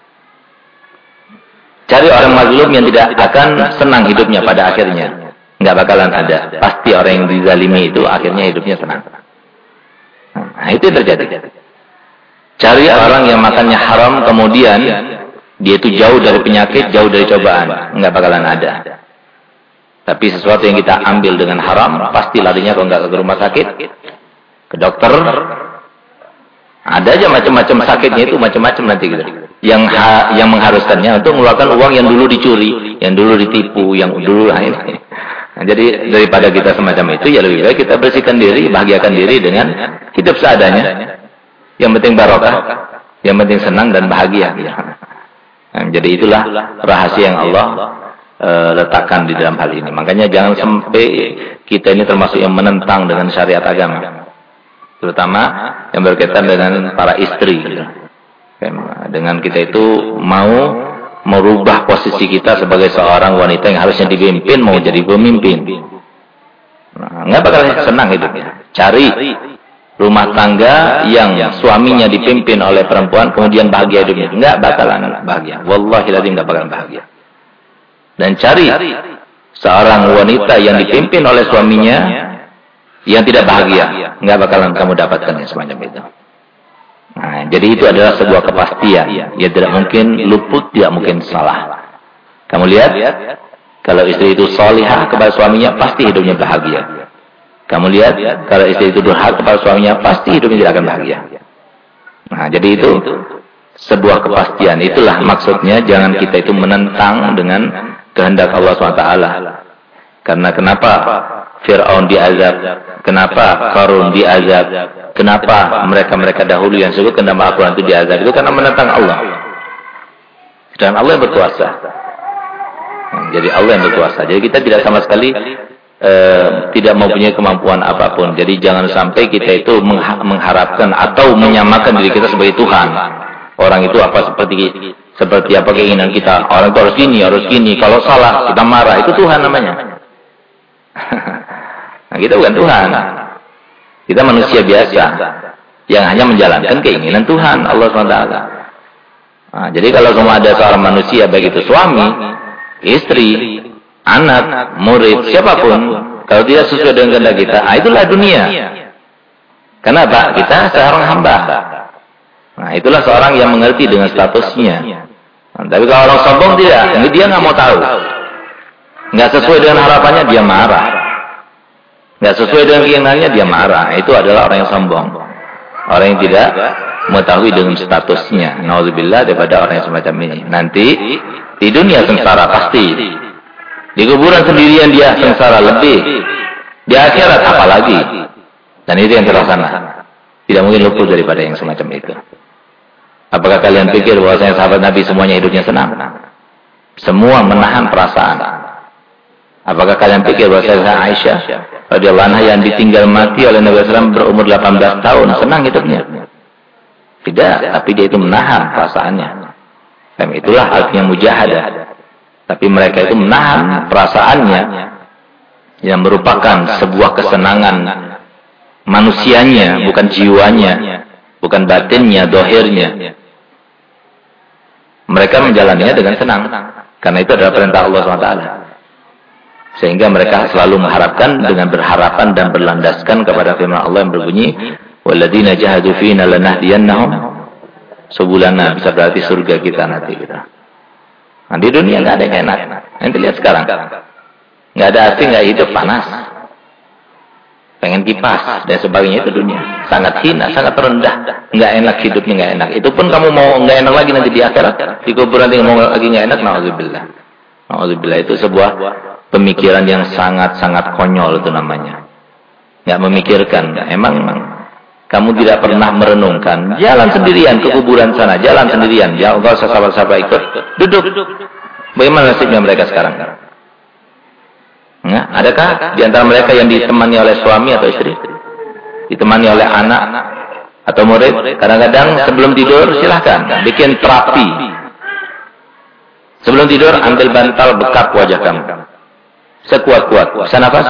Cari orang mazlum yang tidak akan senang hidupnya pada akhirnya, nggak bakalan ada. Pasti orang yang dizalimi itu akhirnya hidupnya senang. Nah, itu yang terjadi. Cari orang yang makannya haram, kemudian dia itu jauh dari penyakit, jauh dari cobaan, nggak bakalan ada. Tapi sesuatu yang kita ambil dengan haram, pasti larinya kalau nggak ke rumah sakit, ke dokter. Ada aja macam-macam sakitnya itu, macam-macam nanti gitu. Yang mengharuskannya untuk mengeluarkan uang yang dulu dicuri, yang dulu ditipu, yang dulu lain. Nah, jadi daripada kita semacam itu, ya lebih baik kita bersihkan diri, bahagiakan diri dengan hidup seadanya. Yang penting barokah, yang penting senang dan bahagia. Nah, jadi itulah rahasia yang Allah letakkan di dalam hal ini. Makanya jangan sampai kita ini termasuk yang menentang dengan syariat agama. Terutama yang berkaitan dengan para istri. Dengan kita itu mau merubah posisi kita sebagai seorang wanita yang harusnya dipimpin, mau jadi pemimpin. Nggak bakal senang hidupnya. Cari rumah tangga yang suaminya dipimpin oleh perempuan, kemudian bahagia hidupnya. Nggak bakalan bahagia. Wallahi lazim nggak bakalan bahagia. Dan cari seorang wanita yang dipimpin oleh suaminya yang tidak bahagia. Nggak bakalan kamu dapatkan yang semacam itu. Nah, jadi itu adalah sebuah kepastian. Ya tidak mungkin luput, tidak mungkin salah. Kamu lihat, kalau istri itu salihah kepada suaminya, pasti hidupnya bahagia. Kamu lihat, kalau istri itu durhaka kepada suaminya, pasti hidupnya tidak akan bahagia. Nah, jadi itu sebuah kepastian. Itulah maksudnya, jangan kita itu menentang dengan kehendak Allah SWT. Karena kenapa Fir'aun diazab? Kenapa Qarun diazab? Kenapa mereka-mereka dahulu yang disebutkan dalam Al-Quran itu diazab? Itu karena menentang Allah. Dan Allah yang berkuasa. Jadi Allah yang berkuasa. Jadi kita tidak sama sekali tidak mempunyai kemampuan apapun. Jadi jangan sampai kita itu mengharapkan atau menyamakan diri kita sebagai Tuhan. Orang itu apa seperti apa keinginan kita. Orang itu harus gini. Kalau salah kita marah. Itu Tuhan namanya. Nah, kita bukan Tuhan. Kita manusia biasa yang hanya menjalankan keinginan Tuhan Allah SWT. Nah, jadi kalau semua ada seorang manusia, baik itu suami, istri, anak, murid, siapapun, kalau tidak sesuai dengan kehendak kita, itulah dunia. Kenapa? Kita seorang hamba. Nah, itulah seorang yang mengerti dengan statusnya. Nah, tapi kalau orang sombong tidak, dia nggak mau tahu. Nggak sesuai dengan harapannya, dia marah. Nggak sesuai dengan keinginannya, dia marah. Itu adalah orang yang sombong. Orang yang tidak mengetahui dengan statusnya. Nauzubillah daripada orang yang semacam ini. Nanti di dunia sengsara pasti. Di kuburan sendirian dia sengsara lebih. Di akhirat apalagi. Dan itu yang terlaksana. Tidak mungkin luput daripada yang semacam itu. Apakah kalian pikir bahwasanya sahabat Nabi semuanya hidupnya senang? Semua menahan perasaan. Apakah kalian pikir bahwasanya Aisyah radhiyallahu anha yang ditinggal mati oleh Nabi SAW berumur 18 tahun senang hidupnya? Tidak, tapi dia itu menahan perasaannya. Dan itulah artinya mujahadah. Tapi mereka itu menahan perasaannya yang merupakan sebuah kesenangan manusianya, bukan jiwanya, bukan batinnya, dohirnya. Mereka menjalaninya dengan senang. Karena itu adalah perintah Allah SWT. Sehingga mereka selalu mengharapkan dengan berharapan dan berlandaskan kepada firman Allah yang berbunyi, "Walladzina jahadu fina lanahdiyannahum subulana." Bisa berarti surga kita nanti kita. Nah, di dunia nggak ada yang enak. Nanti lihat sekarang. Nggak ada AC, nggak hidup, panas. Pengen kipas dan sebagainya, itu dunia. Sangat hina, sangat rendah. Nggak enak hidupnya, nggak enak. Itu pun kamu mau nggak enak lagi nanti di akhirat. Di kuburan nanti mau lagi nggak enak, na'udzubillah. Na'udzubillah, itu sebuah pemikiran yang sangat-sangat konyol itu namanya. Nggak memikirkan. Emang kamu tidak pernah merenungkan. Jalan sendirian ke kuburan sana. Jalan sendirian. Ya Allah, sahabat-sahabat ikut. Duduk. Bagaimana nasibnya mereka sekarang? Nah, adakah di antara mereka yang ditemani oleh suami atau istri? Ditemani oleh anak atau murid? Kadang-kadang sebelum tidur silahkan. Bikin terapi. Sebelum tidur ambil bantal bekap wajah kamu. Sekuat-kuat. Bisa nafas?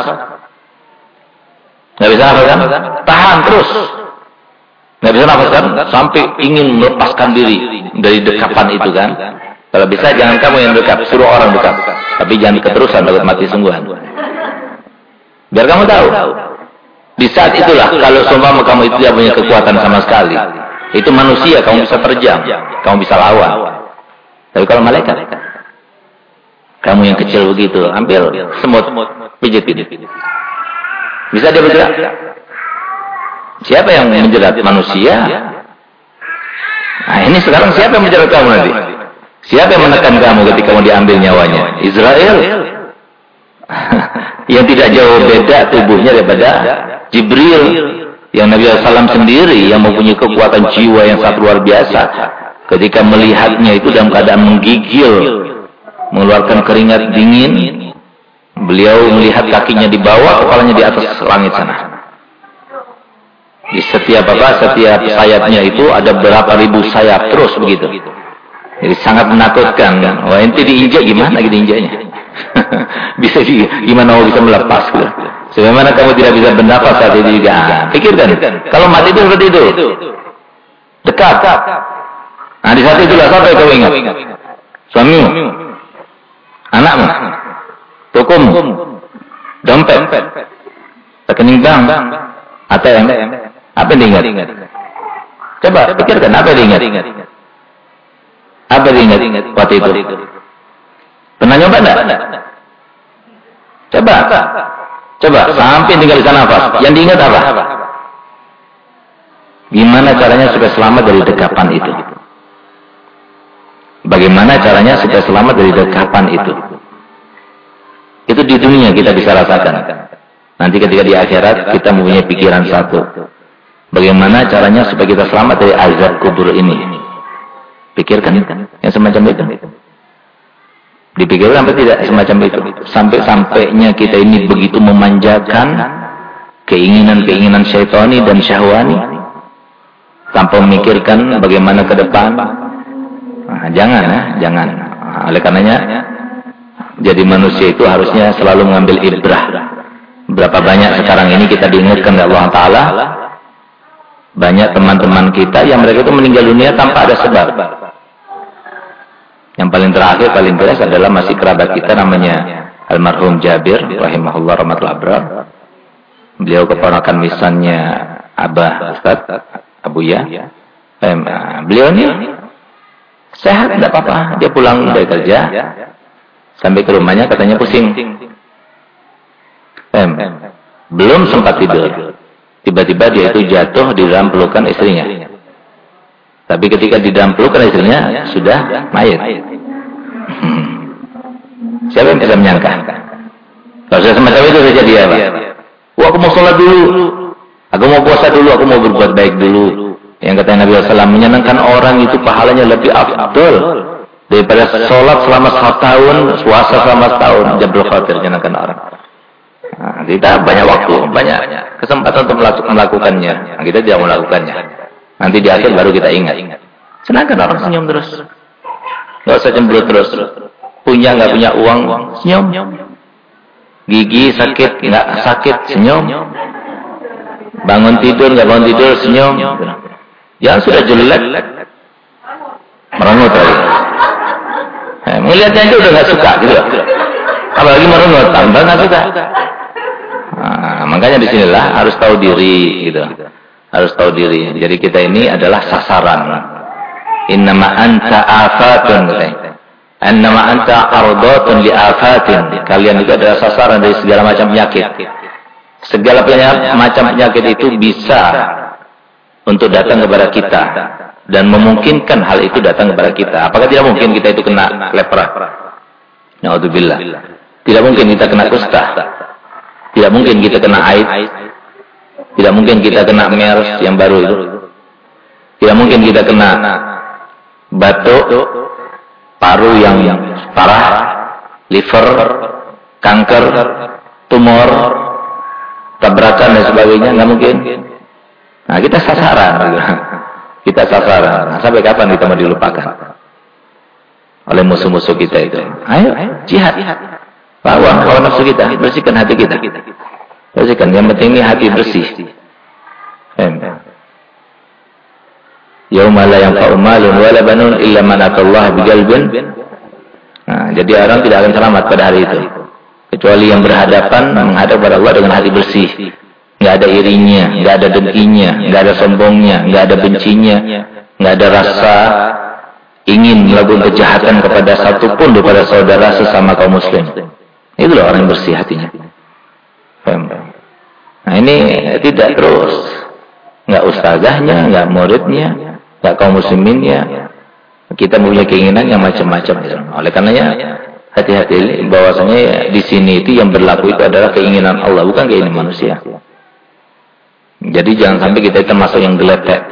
Nggak bisa nafas kan? Tahan terus. Nggak bisa nafas kan? Sampai ingin melepaskan diri dari dekapan itu kan? Kalau bisa jangan kamu yang dekap, suruh orang dekap. Tapi jangan keterusan, takut mati sungguhan. Biar kamu tahu. Di saat itulah, kalau seumpama kamu itu tidak punya kekuatan sama sekali. Itu manusia, kamu bisa terjang. Kamu bisa lawan. Tapi kalau malaikat, kamu yang kecil begitu, ambil semut, pijitin. Bisa dia bergerak? Siapa yang menjerat? Manusia. Nah, ini sekarang siapa yang menjerat kamu nanti? Siapa yang menekan kamu ketika kamu diambil nyawanya? Israel. Yang tidak jauh beda tubuhnya daripada Jibril. Yang Nabi SAW sendiri yang mempunyai kekuatan jiwa yang sangat luar biasa. Ketika melihatnya itu dalam keadaan menggigil mengeluarkan keringat dingin. Beliau melihat kakinya di bawah, kepalanya di atas langit sana. Di setiap sayapnya itu ada berapa ribu sayap terus begitu. Jadi sangat menakutkan. Wah, ente diinjak gimana gitu injaknya? Gimana mau bisa melepas gitu. Sebagaimana kamu tidak bisa bernafas saat itu juga. Pikirkan, kalau mati itu seperti itu. Dekat. Nah, di saat itulah siapa yang kau ingat? Suamimu, anakmu, tokomu, dompet, rekening bank, ATM. Apa yang diingat? Coba pikirkan, apa yang diingat? Apa yang diingat waktu itu? Pernah nyoba enggak? Coba, sampai tinggal di sana nafas. Yang diingat apa? Gimana caranya supaya selamat dari dekapan itu? Bagaimana caranya supaya selamat dari dekapan itu? Itu di dunia kita bisa rasakan. Nanti ketika di akhirat kita mempunyai pikiran satu. Bagaimana caranya supaya kita selamat dari azab kubur ini? Pikirkan yang semacam itu. Dipikirkan sampai tidak semacam itu. Sampai-sampainya kita ini begitu memanjakan keinginan-keinginan syaitani dan syahwani tanpa memikirkan bagaimana ke depan. Nah, jangan. Oleh karenanya jadi manusia itu harusnya selalu mengambil ibrah. Berapa banyak sekarang ini kita diingatkan oleh Allah Ta'ala. Banyak teman-teman kita yang mereka itu meninggal dunia tanpa ada sebab. Yang paling terakhir, paling beres adalah masih kerabat kita namanya almarhum Jabir, rahimahullah rahmatul abrar. Beliau keponakan misannya Abah Ustaz, Abuya. Beliau ini sehat, tidak apa-apa. Dia pulang dari kerja, sampai ke rumahnya katanya pusing. Belum sempat tidur. Tiba-tiba dia itu jatuh di dalam pelukan istrinya. Tapi ketika di dalam pelukan istrinya, sudah mayit. Siapa yang bisa menyangka? Kalau sudah semacam itu terjadi apa? Aku mau sholat dulu. Aku mau puasa dulu. Aku mau berbuat baik dulu. Yang kata Nabi SAW, menyenangkan orang itu pahalanya lebih afdal daripada sholat selama 1 tahun, puasa selama 1 tahun. Jabrul khatir, menyenangkan orang. Nah, kita banyak waktu, banyak kesempatan untuk melakukannya. Nah, kita tidak melakukannya. Nanti di akhir baru kita ingat. Senangkan orang senyum terus. Nggak usah cemberut terus. Punya nggak punya uang, senyum. Gigi sakit nggak sakit, senyum. Bangun tidur nggak bangun tidur, senyum. Yang sudah jelek, merengut lagi. Melihatnya aja udah nggak suka gitu. Apalagi merengut, tambah nggak suka. Nah, makanya disinilah harus tahu diri gitu. Harus tahu diri. Jadi kita ini adalah sasaran. Innama anta afatun. Innama anta ardatun li afatin. Kalian itu adalah sasaran dari segala macam penyakit. Segala macam penyakit itu bisa untuk datang kepada kita dan memungkinkan hal itu datang kepada kita. Apakah tidak mungkin kita itu kena lepra? Na'udzubillah. Tidak mungkin kita kena kusta. Tidak mungkin kita kena AIDS. Tidak mungkin kita kena MERS yang baru itu. Tidak mungkin kita kena batuk, paru yang parah, liver, kanker, tumor, tabrakan dan sebagainya. Nggak mungkin. Nah, kita sasaran. Kita sasaran. Nah, sampai kapan kita mau dilupakan oleh musuh-musuh kita itu? Ayo, jihad. Lawan nafsu kita, bersihkan hati kita. Bersihkan, yang penting ini hati bersih. Yauma la yanfa'u malun wala banun illa man atallaha biqalbin. Nah, jadi orang tidak akan selamat pada hari itu kecuali yang berhadapan menghadap kepada Allah dengan hati bersih. Enggak ada irinya, enggak ada dengkinya, enggak ada sombongnya, enggak ada bencinya, enggak ada rasa ingin melakukan kejahatan kepada satupun daripada saudara sesama kaum muslim. Itulah orang yang bersih hatinya. Nah, ini tidak terus. Enggak ustazahnya, enggak muridnya, enggak kaum musliminnya. Kita mempunyai keinginan yang macam-macam. Oleh karenanya, hati-hati bahwasanya di sini itu yang berlaku itu adalah keinginan Allah, bukan keinginan manusia. Jadi jangan sampai kita termasuk yang geletek.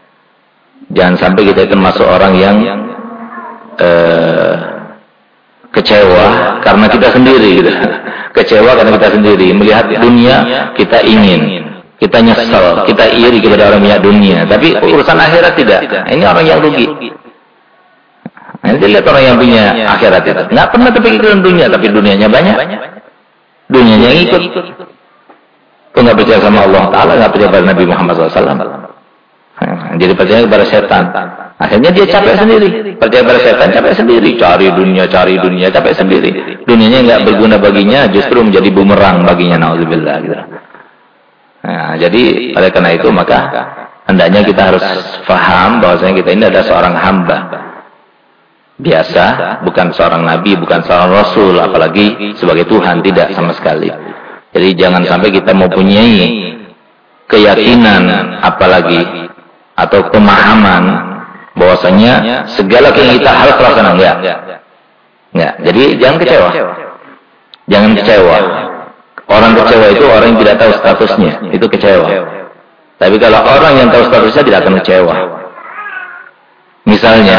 Jangan sampai kita termasuk orang yang kecewa karena kita sendiri gitu. Kecewa karena kita sendiri melihat dunia, kita ingin, kita nyesel, kita iri kepada orang punya dunia, tapi urusan akhirat tidak. Ini orang yang rugi. Nanti lihat orang yang punya akhirat itu nggak pernah terpikirkan dunia, tapi dunianya banyak, dunianya yang ikut. Kau nggak percaya sama Allah Taala, nggak percaya pada Nabi Muhammad SAW. Jadi percaya kepada setan. Akhirnya dia capek sendiri. Percaya pada setan, capek sendiri. Cari dunia, capek sendiri. Dunianya nggak berguna baginya, justru menjadi bumerang baginya. Nauzubillah. Gitu. Nah, jadi oleh karena itu maka hendaknya kita harus faham bahwasanya kita ini adalah seorang hamba biasa, bukan seorang nabi, bukan seorang rasul, apalagi sebagai Tuhan, tidak sama sekali. Jadi jangan sampai kita mempunyai keyakinan apalagi atau pemahaman bahwasanya segala yang kita harus laksanakan. Enggak. Jadi jangan kecewa. Jangan kecewa. Orang kecewa itu orang yang tidak tahu statusnya, itu kecewa. Tapi kalau orang yang tahu statusnya tidak akan kecewa. Misalnya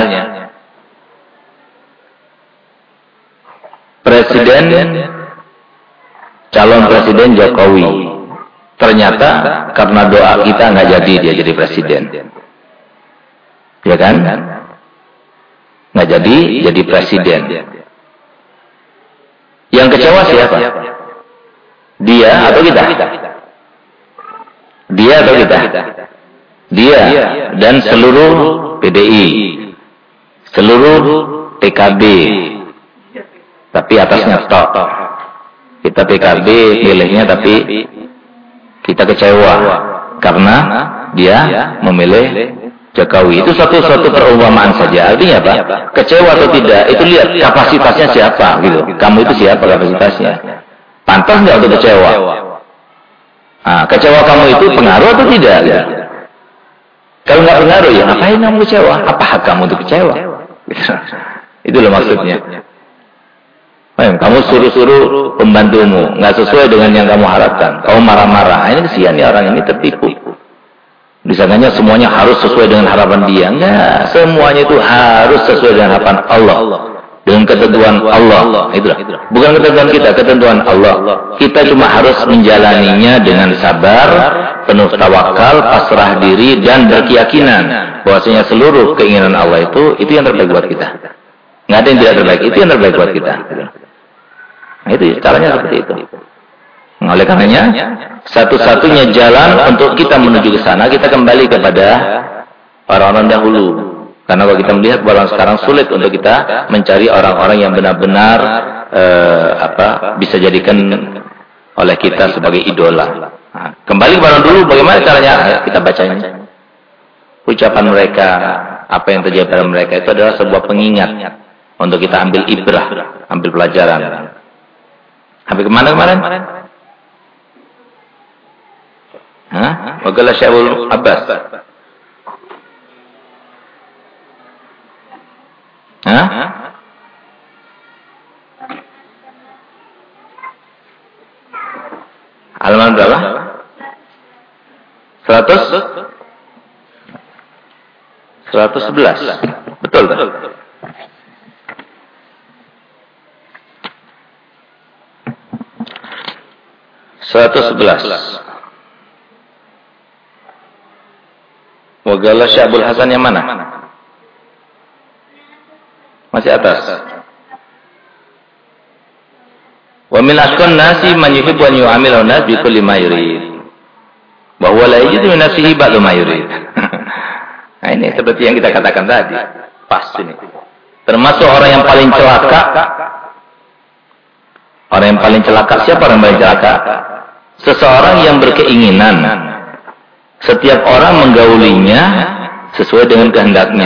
calon presiden Jokowi, ternyata karena doa kita nggak dia jadi presiden. Ya kan? Nggak jadi presiden. Yang kecewa siapa? Dia atau kita? Dia atau kita? Dia dan seluruh PDI, seluruh PKB. Tapi atasnya stop. Kita PKB pilihnya, tapi kita kecewa karena dia memilih Jokowi. Itu suatu perumpamaan saja. Artinya apa? Kecewa atau tidak, itu lihat kapasitasnya siapa gitu. Kamu itu siapa kapasitasnya? Pantas nggak untuk kecewa? Nah, kecewa kamu itu pengaruh atau tidak? Gitu. Kalau nggak pengaruh, ya ngapain kamu kecewa? Apa hak kamu untuk kecewa? Gitu. Itu loh maksudnya. Kamu suruh-suruh pembantumu, nggak sesuai dengan yang kamu harapkan. Kamu marah-marah. Ini kesian ya, orang ini tertipu. Disangkanya semuanya harus sesuai dengan harapan dia. Enggak, semuanya itu harus sesuai dengan harapan Allah. Dengan ketentuan Allah. Itulah. Bukan ketentuan kita, ketentuan Allah. Kita cuma harus menjalaninya dengan sabar, penuh tawakal, pasrah diri, dan berkeyakinan bahwasanya seluruh keinginan Allah itu yang terbaik buat kita. Nggak ada yang tidak terbaik, itu yang terbaik buat kita. Nah, itu caranya seperti itu. Nah, oleh karenanya, satu-satunya jalan untuk kita menuju ke sana, kita kembali kepada orang-orang dahulu. Karena kalau kita melihat bahwa sekarang sulit untuk kita mencari orang-orang yang benar-benar bisa jadikan oleh kita sebagai idola. Nah, kembali kepada orang dulu, bagaimana caranya? Kita bacanya. Ucapan mereka, apa yang terjadi pada mereka itu adalah sebuah pengingat untuk kita ambil ibrah, ambil pelajaran. Sampai kemana kemarin? Waqala Syaikhul Abbas. Halaman berapa? 111. Betul. 111. Waqala Syaikhul Hasan yang mana? Masih atas. Wa min asqan nasi man yuhibbu an yu'amila an-nas bi kulli ma yurid. Wa huwa la yajidu min nafsihi ba'da ma yurid. Nah, ini seperti yang kita katakan tadi. Pas ini. Termasuk orang yang paling celaka. Orang yang paling celaka, siapa orang yang paling celaka? Seseorang yang berkeinginan setiap orang menggaulinya sesuai dengan kehendaknya.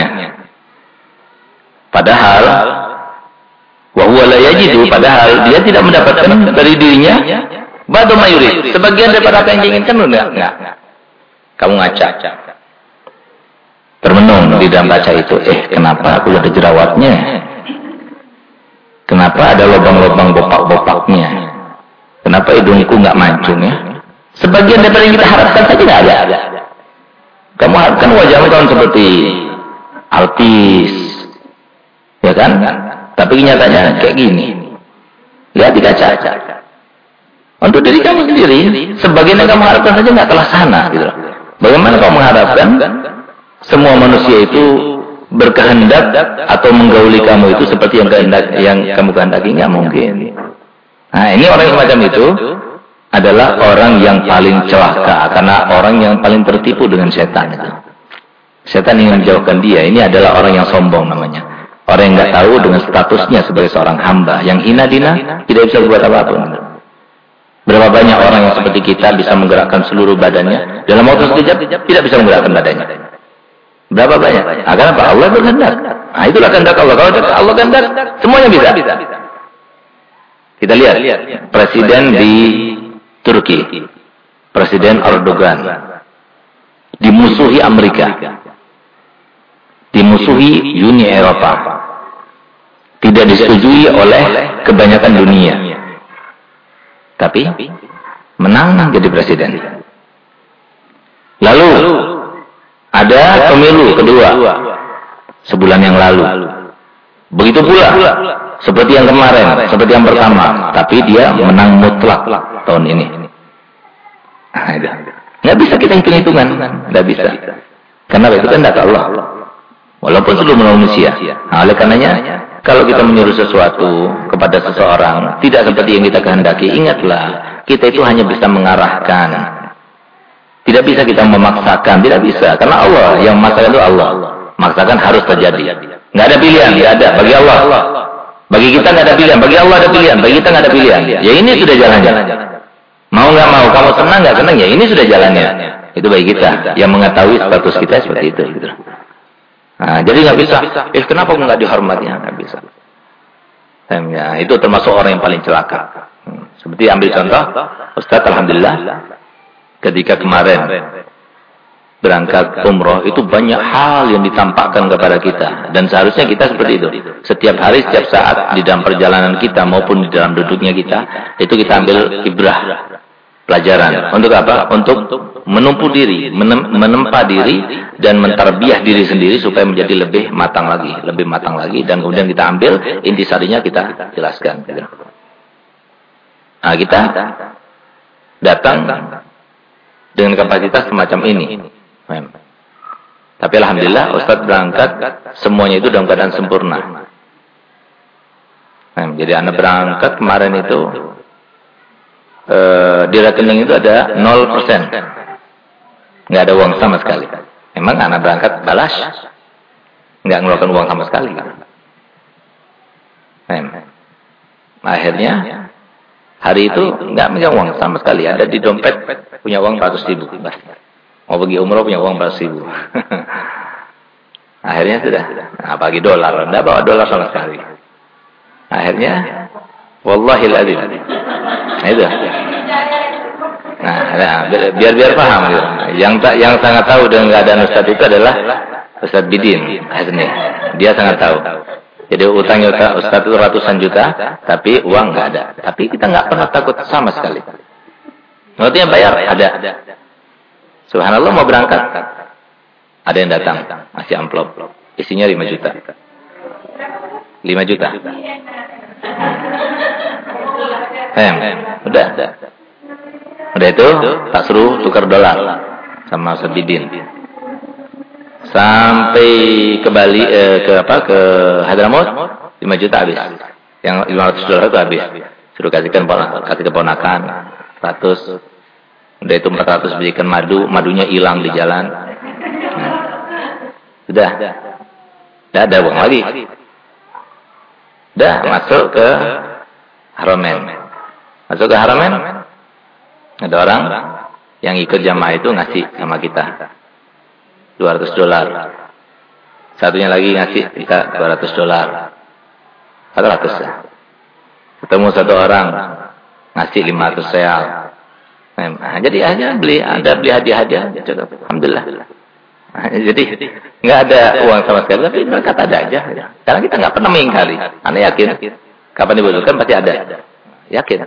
Padahal wa huwa la yajidu, padahal dia tidak mendapatkan dari dirinya ba'da ma yurid, sebagian daripada apa yang diinginkan. Enggak. Kamu ngaca. Termenung di dalam baca itu, kenapa aku ada jerawatnya? Kenapa ada lubang-lubang bopak-bopaknya? Kenapa hidungku nggak mancung ya? Sebagian daripada yang kita harapkan saja nggak ada. Kamu harapkan wajahmu kan seperti artis, ya kan? Tapi Tapi nyatanya kayak gini. Lihat di kaca. Untuk diri kamu sendiri, sebagian yang kamu harapkan saja nggak terlaksana. Gitu. Bagaimana kamu mengharapkan semua manusia itu berkehendak atau menggauli kamu itu seperti yang kamu kehendaki? Nggak mungkin. Nah, ini orang semacam itu adalah orang yang paling celaka karena orang yang paling tertipu dengan setan itu. Setan ingin menjauhkan dia. Ini adalah orang yang sombong namanya. Orang yang nggak tahu dengan statusnya sebagai seorang hamba yang hina dina, tidak bisa berbuat apapun. Berapa banyak orang yang seperti kita bisa menggerakkan seluruh badannya dalam waktu sekejap tidak bisa menggerakkan badannya. Berapa banyak? Agar apa? Allah berkehendak. Nah, itulah kehendak Allah. Kalau Allah kehendak, semuanya bisa. Kita lihat presiden di Turki, Presiden Erdogan, dimusuhi Amerika, dimusuhi Uni Eropa, tidak disetujui oleh kebanyakan dunia, tapi menang jadi presiden. Lalu ada pemilu kedua sebulan yang lalu, begitu pula seperti yang kemarin, seperti yang pertama, tapi dia menang mutlak tahun ini. Nggak bisa kita hitung-hitungan, nggak bisa. Karena itu kan kehendak Allah. Walaupun seluruh manusia. Nah, oleh karenanya, kalau kita menyuruh sesuatu kepada seseorang tidak seperti yang kita kehendaki, ingatlah, kita itu hanya bisa mengarahkan. Tidak bisa kita memaksakan, tidak bisa. Karena Allah yang memaksakan itu Allah. Maksakan harus terjadi. Nggak ada pilihan, nggak ada. Bagi Allah. Bagi kita nggak ada pilihan, bagi Allah ada pilihan, bagi kita nggak ada pilihan. Ya ini sudah jalannya. Mau nggak mau, kamu senang nggak senang, ya ini sudah jalannya. Itu bagi kita yang mengetahui status kita seperti itu. Gitu. Nah, jadi nggak bisa. Kenapa nggak dihormatinya? Nggak bisa. Ya, itu termasuk orang yang paling celaka. Seperti ambil contoh, Ustaz, alhamdulillah, ketika kemarin berangkat umroh itu banyak hal yang ditampakkan kepada kita dan seharusnya kita seperti itu setiap hari setiap saat di dalam perjalanan kita maupun di dalam duduknya kita itu kita ambil ibrah pelajaran untuk apa? Untuk menumpu diri, menempa diri dan mentarbiah diri sendiri supaya menjadi lebih matang lagi dan kemudian kita ambil intisarinya kita jelaskan. Nah, kita datang dengan kapasitas semacam ini. Tapi alhamdulillah Ustaz berangkat semuanya itu dalam keadaan sempurna. Jadi anak berangkat kemarin itu di rekening itu ada 0%. Nggak ada uang sama sekali. Emang anak berangkat balas? Nggak ngeluarkan uang sama sekali. Akhirnya hari itu nggak megang uang sama sekali. Ada di dompet punya uang 100.000. Mau pergi umroh punya uang 100.000. Akhirnya sudah. Nah, bagi dolar. Nggak bawa dolar sama sekali. Akhirnya, wallahil adzim. Nah, itu. Nah, biar paham gitu. Yang sangat tahu dengan keadaan Ustaz itu adalah Ustaz Bidin Hasni. Dia sangat tahu. Jadi utangnya Ustaz itu ratusan juta, tapi uang nggak ada. Tapi kita nggak pernah takut sama sekali. Maksudnya bayar ada. Subhanallah mau berangkat. Ada yang datang, masih amplop. Isinya 5 juta. 5 juta. Udah itu, tak suruh tukar dolar sama Ustaz Bidin. Sampai ke Bali, ke Hadramaut, 5 juta habis. Yang 500 dolar itu habis. Suruh kasih keponakan, 100. Udah itu 400 belikan madunya hilang di jalan. Sudah ada uang lagi. Udah masuk ke Haramain. Masuk ke Haramain, ada orang yang ikut jamaah itu ngasih sama kita $200. Satunya lagi ngasih kita $200. 400 ya. Ketemu satu orang ngasih 500 real. Nah, jadi hanya beli hadiah-hadiah cukup. Alhamdulillah. Nah, jadi nggak ada uang sama sekali, tapi berkat ada aja. Karena kita nggak pernah mengingkari. Anda yakin? Kapan dibutuhkan pasti ada. Yakin.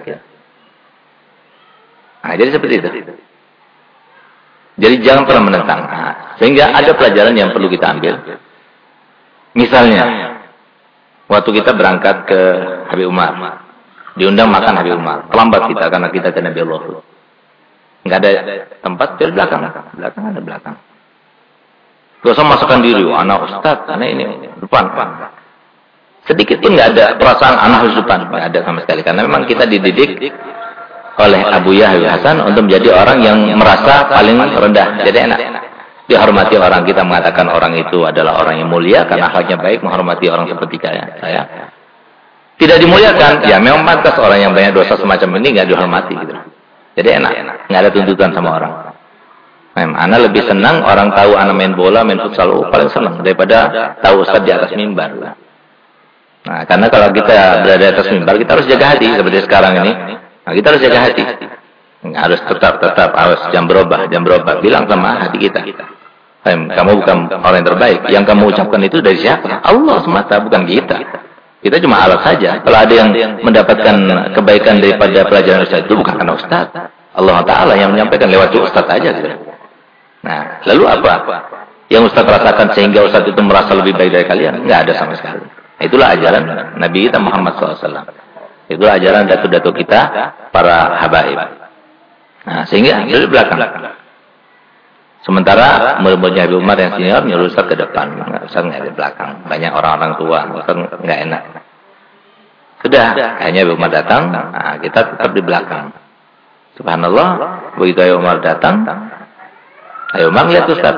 Nah, jadi seperti itu. Jadi jangan pernah menentang. Nah, sehingga ada pelajaran yang perlu kita ambil. Misalnya, Waktu kita berangkat ke Habib Umar, diundang makan Habib Umar. Terlambat kita karena kita ke Nabi Allah. Enggak ada tempat, di belakang. Belakang ada belakang. Gak usah masukkan diri, anak ustaz, anak ini depan. Sedikit pun nggak ada perasaan anak harus depan, nggak ada sama sekali. Karena memang kita dididik oleh Abu Yahya Hasan untuk menjadi orang yang merasa paling rendah. Jadi enak. Dihormati orang, kita mengatakan orang itu adalah orang yang mulia karena akhlaknya baik, menghormati orang seperti saya. Tidak dimuliakan, ya memang pantas orang yang banyak dosa semacam ini nggak dihormati gitu. Jadi enak, nggak ada tuntutan sama orang. Ana lebih senang orang tahu ana main bola, main futsal, paling senang daripada tahu ustaz di atas mimbar. Nah, karena kalau kita berada di atas mimbar, kita harus jaga hati seperti sekarang ini. Nah, kita harus jaga hati. Harus tetap harus jam berubah. Bilang sama hati kita. Kamu bukan orang yang terbaik. Yang kamu ucapkan itu dari siapa? Allah semata, bukan kita. Kita cuma alat saja. Kalau ada yang mendapatkan kebaikan daripada pelajaran ustaz itu bukan karena ustaz. Allah Ta'ala yang menyampaikan lewat ustaz aja gitu. Nah, lalu apa? Yang ustaz rasakan sehingga ustaz itu merasa lebih baik dari kalian? Enggak ada sama sekali. Itulah ajaran Nabi kita Muhammad SAW. Itulah ajaran datu-datu kita, para habaib. Nah, sehingga dari belakang. Sementara murid-muridnya Habib Umar yang senior nyuruh ustaz ke depan. Ustaz nggak di belakang. Banyak orang-orang tua. Ustaz nggak enak. Sudah, akhirnya Habib Umar datang. Nah, kita tetap di belakang. Subhanallah, begitu Habib Umar datang, Habib Umar lihat ustaz.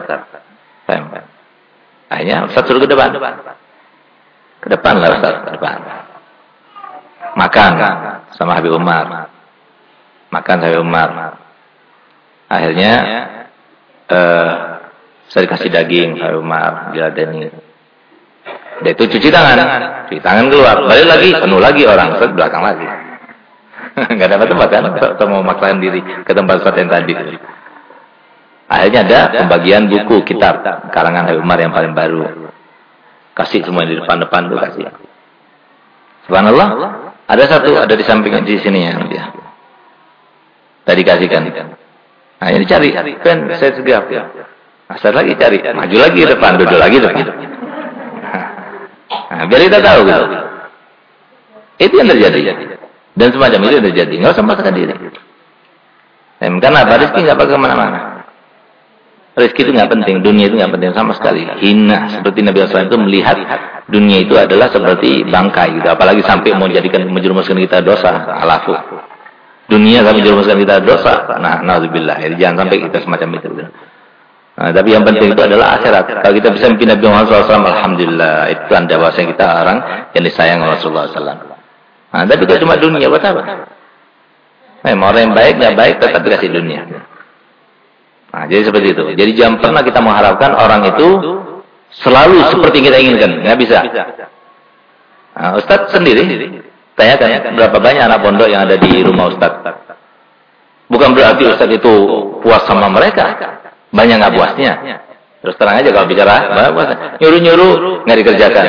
Akhirnya ustaz suruh ke depan. Ke depan lah ustaz, ke depan. Makan sama Habib Umar. Makan sama Habib Umar. Akhirnya saya dikasih daging Habib Umar, diladeni. Dia itu cuci tangan keluar, balik lagi, penuh lagi orang, ustaz belakang lagi. Enggak ada tempat kan, atau mau maksakan diri ke tempat ustaz yang tadi. Akhirnya ada pembagian buku kitab karangan Habib Umar yang paling baru. Kasih semua di depan tuh kasih. Subhanallah, ada satu ada di samping di sini yang dia. Tadi kasihkan. Nah, ini cari, kan saya segap ya. Asal lagi cari, maju lagi ke depan, duduk lagi depan. Nah, biar kita tahu gitu. Itu yang terjadi. Dan semacam itu yang terjadi. Nggak usah memaksakan diri. Karena apa? Rezeki nggak pakai kemana-mana. Rezeki itu nggak penting, dunia itu nggak penting sama sekali. Hina. Seperti Nabi SAW itu melihat dunia itu adalah seperti bangkai gitu. Apalagi sampai mau jadikan menjerumuskan kita dosa, alafu. Dunia kami menjerumuskan kita dosa. Nah, nauzubillah. Jangan sampai kita semacam itu. Nah, tapi yang penting itu adalah akhirat. Kalau kita bisa mimpi Nabi Muhammad SAW, alhamdulillah. Itu tanda bahwa kita orang yang disayang Rasulullah SAW. Nah, tapi kalau cuma dunia, buat apa? Orang yang baik, nggak baik, tetap dikasih dunia. Nah, jadi seperti itu. Jadi jangan pernah kita mengharapkan orang itu selalu seperti kita inginkan. Nggak bisa. Nah, Ustaz sendiri, tanyakan berapa banyak anak pondok yang ada di rumah Ustaz. Bukan berarti Ustaz itu puas sama mereka. Banyak nggak puasnya. Terus terang aja kalau bicara, nyuruh-nyuruh nggak dikerjakan.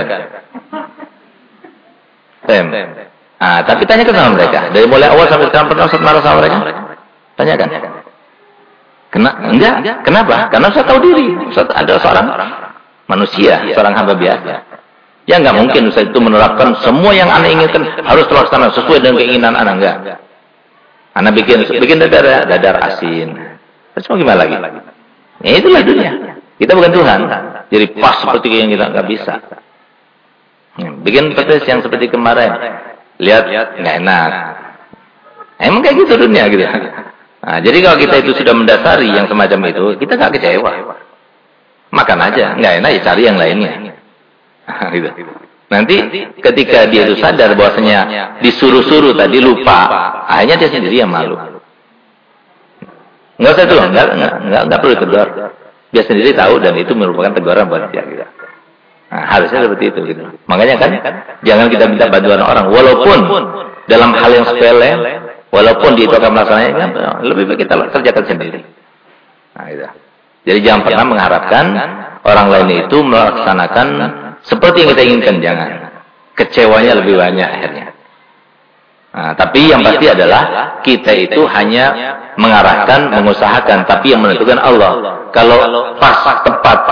Nah, tapi tanyakan sama mereka. Dari mulai awal sampai sekarang pernah Ustaz marah sama mereka? Tanyakan. Enggak. Kenapa? Karena Ustaz tahu diri. Ustaz adalah seorang manusia, seorang hamba biasa. Ya nggak mungkin Ustaz itu menerapkan semua yang Anda inginkan harus terlaksana sesuai dengan keinginan Anda, enggak. Anda bikin dadar asin. Terus mau gimana lagi? Ya itulah dunia. Kita bukan Tuhan. Jadi pas seperti yang kita nggak bisa. Bikin petis yang seperti kemarin. Lihat nggak enak. Emang kayak gitu dunia gitu. Nah, jadi kalau kita itu sudah mendasari yang semacam itu, kita nggak kecewa. Makan aja, nggak enak ya cari yang lainnya. Gitu. Nanti ketika dia itu sadar bahwasanya disuruh-suruh tadi lupa, akhirnya dia sendiri yang malu. Nggak usah itu loh, nggak perlu tegur. Dia sendiri tahu dan itu merupakan teguran buat dia. Gitu. Nah, harusnya seperti itu gitu. Makanya kan jangan kita minta bantuan orang walaupun dalam hal yang sepele, walaupun dia itu akan melaksanakannya kan, lebih baik kita kerjakan sendiri. Nah, gitu. Jadi jangan pernah mengharapkan orang lain itu melaksanakan seperti yang kita inginkan, jangan. Kecewanya lebih banyak akhirnya. Nah, tapi yang pasti adalah kita itu hanya mengarahkan, mengusahakan, tapi yang menentukan Allah. Kalau pas, tepat,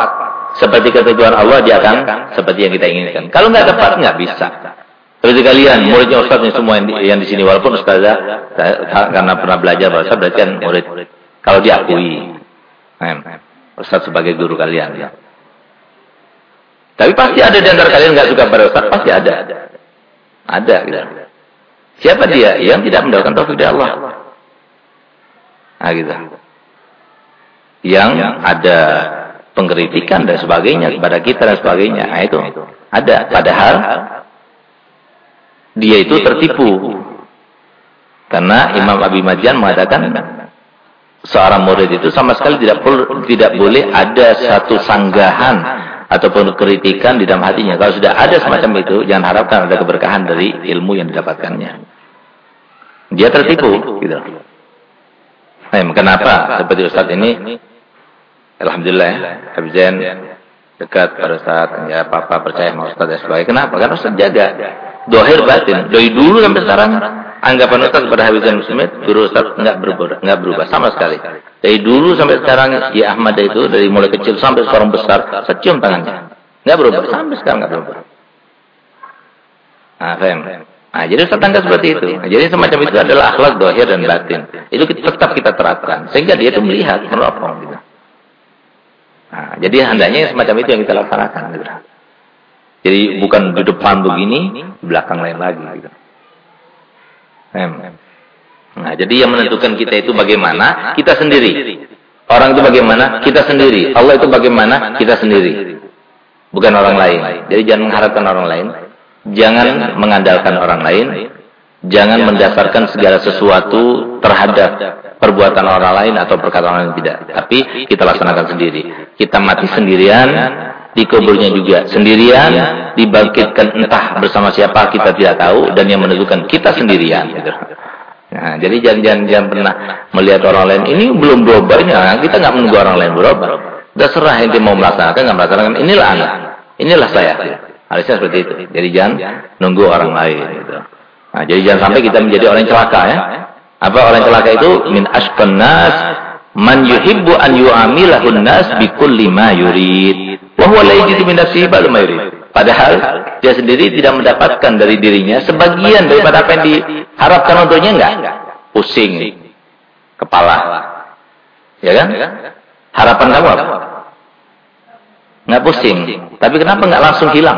seperti ketentuan Allah, dia akan seperti yang kita inginkan. Kalau nggak tepat, nggak bisa. Seperti kalian, muridnya Ustaz ini semua yang di sini, walaupun Ustazah karena pernah belajar bahasa, berarti kan murid. Kalau diakui, Ustaz sebagai guru kalian. Ya. Tapi pasti ada di antara kalian nggak suka pada Ustaz, pasti ada. Ada. Gitu. Siapa dia? Yang tidak mendapatkan taufik dari Allah. Nah, gitu. Yang ada pengkritikan dan sebagainya kepada kita dan sebagainya. Nah, itu ada. Padahal dia itu tertipu. Karena Imam Abi Madyan mengatakan seorang murid itu sama sekali tidak boleh ada satu sanggahan ataupun kritikan di dalam hatinya. Kalau sudah ada semacam itu, jangan harapkan ada keberkahan dari ilmu yang didapatkannya. Dia tertipu, gitu. Kenapa? Seperti Ustaz ini, alhamdulillah ya, Habib Zain dekat pada Ustaz, ya Papa percaya sama Ustaz dan sebagainya. Kenapa? Karena Ustaz jaga dohir batin. Dari dulu sampai sekarang, anggapan Ustaz pada Habib Zain Muslimid, guru Ustaz nggak berubah sama sekali. Dari dulu sampai sekarang, ya Ahmad itu dari mulai kecil sampai seorang besar, saya cium tangannya, nggak berubah sampai sekarang nggak berubah. Nah, faham. Nah, jadi Ustaz tangga seperti itu. Nah, jadi semacam itu adalah akhlak dohir dan batin. Itu tetap kita terapkan, sehingga dia itu melihat, meropong gitu. Nah, jadi hendaknya semacam itu yang kita laksanakan. Gitu. Jadi bukan di depan begini, di belakang lain lagi. Gitu. Nah, jadi yang menentukan kita itu bagaimana? Kita sendiri. Orang itu bagaimana? Kita sendiri. Allah itu bagaimana? Kita sendiri. Bukan orang lain. Jadi jangan mengharapkan orang lain. Jangan mengandalkan orang lain. Jangan mendasarkan segala sesuatu terhadap perbuatan orang lain atau perkataan orang lain, tidak. Tapi kita laksanakan sendiri. Kita mati sendirian, dikuburnya juga sendirian, dibangkitkan entah bersama siapa kita tidak tahu, dan yang menentukan kita sendirian. Gitu. Nah, jadi jangan pernah melihat orang lain ini belum berubah, kita nggak menunggu orang lain berubah. Udah serah yang mau melaksanakan, nggak melaksanakan. Inilah anak, inilah saya. Harusnya seperti itu. Jadi jangan nunggu orang lain. Gitu. Nah, jadi jangan sampai kita menjadi orang yang celaka ya. Apa orang celaka itu? Min ashqan nas man yuhibbu an yu'amilahun nas bi kulli ma yurid. Wa huwa la yajidu min nafsihi ba'da ma yurid. Padahal dia sendiri tidak mendapatkan dari dirinya sebagian daripada apa yang diharapkan untuknya, enggak. Pusing kepala. Ya kan? Harapan kamu apa? Nggak pusing. Tapi kenapa nggak langsung hilang?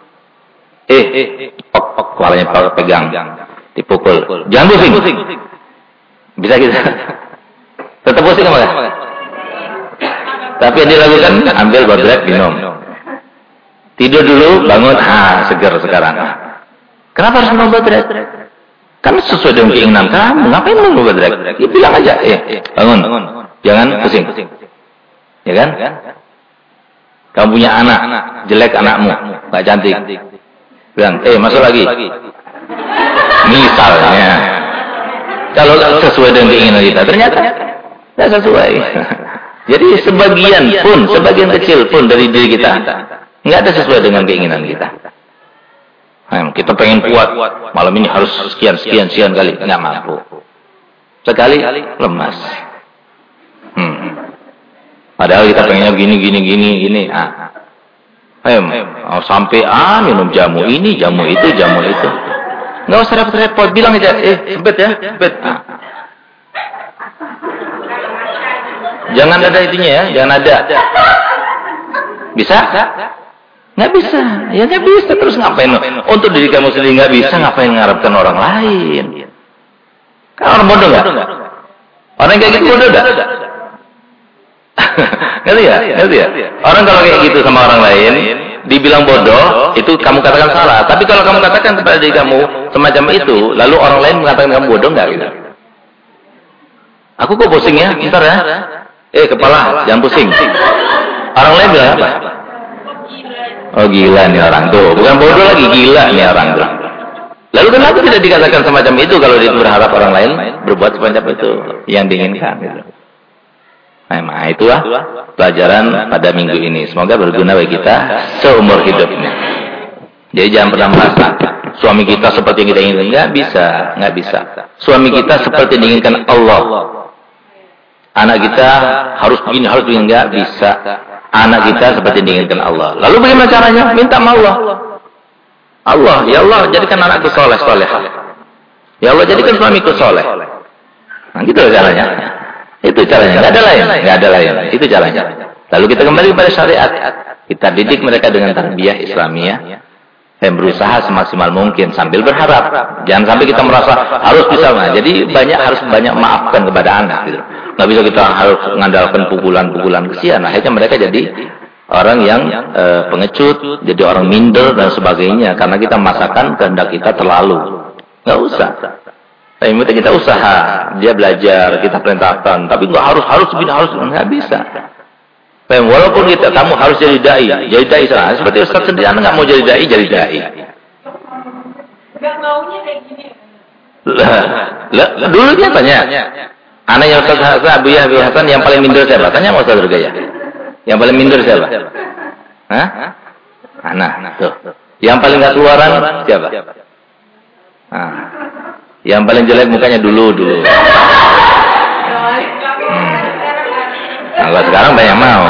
Kepalanya pegang, dipukul. Jangan pusing. Bisa gitu. Tetap pusing apa enggak? Tapi yang dilakukan, ambil bodrek, minum. Tidur dulu, bangun, segar sekarang. Kenapa harus minum bodrek? Kan sesuai dengan keinginan kamu. Ngapain minum bodrek? Ya bilang aja, bangun. Jangan pusing. Ya kan? Kamu punya anak, jelek anakmu, nggak cantik. Bilang, masuk lagi. Misalnya, kalau sesuai dengan keinginan kita, ternyata nggak sesuai. Jadi sebagian kecil pun dari diri kita, nggak ada sesuai dengan keinginan kita. Kita pengen kuat, malam ini harus sekian kali, nggak mampu. Sekali lemas. Padahal kita pengennya gini. Sampai minum jamu ini, jamu itu. Nggak usah repot-repot, bilang aja, sempet ya, sempet. Jangan ada itunya ya, jangan ada. Bisa? Nggak bisa. Ya nggak bisa, terus ngapain? Untuk diri kamu sendiri nggak bisa, ngapain mengharapkan orang lain? Kan orang bodoh nggak? Orang kayak gitu bodoh nggak? Ngerti ya? Orang kalau kayak gitu sama orang lain, dibilang bodoh, itu kamu katakan salah. Tapi kalau kamu katakan kepada diri kamu semacam itu, lalu orang lain mengatakan kamu bodoh, nggak gitu? Aku kok pusing ya, bentar ya. Kepala, jangan pusing. Orang lain bilang apa? Oh gila nih orang tuh, bukan bodoh lagi, gila nih orang tuh. Lalu kenapa tidak dikatakan semacam itu kalau dia berharap orang lain berbuat semacam itu yang diinginkan? Gitu. Nah, itulah pelajaran pada minggu ini. Semoga berguna bagi kita seumur hidupnya. Jadi jangan pernah merasa suami kita seperti yang kita inginkan. Nggak bisa. Suami kita seperti yang diinginkan Allah. Anak kita harus begini, nggak bisa. anak kita seperti diinginkan Allah. Lalu bagaimana caranya? Minta sama Allah. Allah, ya Allah, jadikan anakku soleh, solehah. Ya Allah, jadikan suamiku soleh. Nah, gitu caranya. Itu caranya. Nggak ada lain. Nggak ada lain. Itu caranya. Lalu kita kembali kepada syariat. Kita didik mereka dengan tarbiyah Islamiyah. Dan berusaha semaksimal mungkin sambil berharap. Jangan sampai kita merasa harus bisa. Nah, jadi harus banyak maafkan kepada anak. Gitu. Nggak bisa kita harus mengandalkan pukulan-pukulan kesian. Akhirnya mereka jadi orang yang pengecut, jadi orang minder dan sebagainya. Karena kita memaksakan kehendak kita terlalu. Nggak usah. Tapi kita usaha, dia belajar, kita perintahkan. Tapi nggak harus begini, nggak bisa. Walaupun kamu harus jadi dai sana. Seperti Ustaz sendiri, anak nggak mau jadi dai. Nggak maunya kayak gini. Dulu dia tanya, anak yang Ustaz Hasan, Abu Hasan yang paling minder siapa? Tanya sama Ustaz Rugaya. Yang paling minder siapa? Hah? Anak. Tuh. Yang paling nggak keluaran siapa? Nah. Yang paling jelek mukanya dulu. Kalau sekarang banyak mau.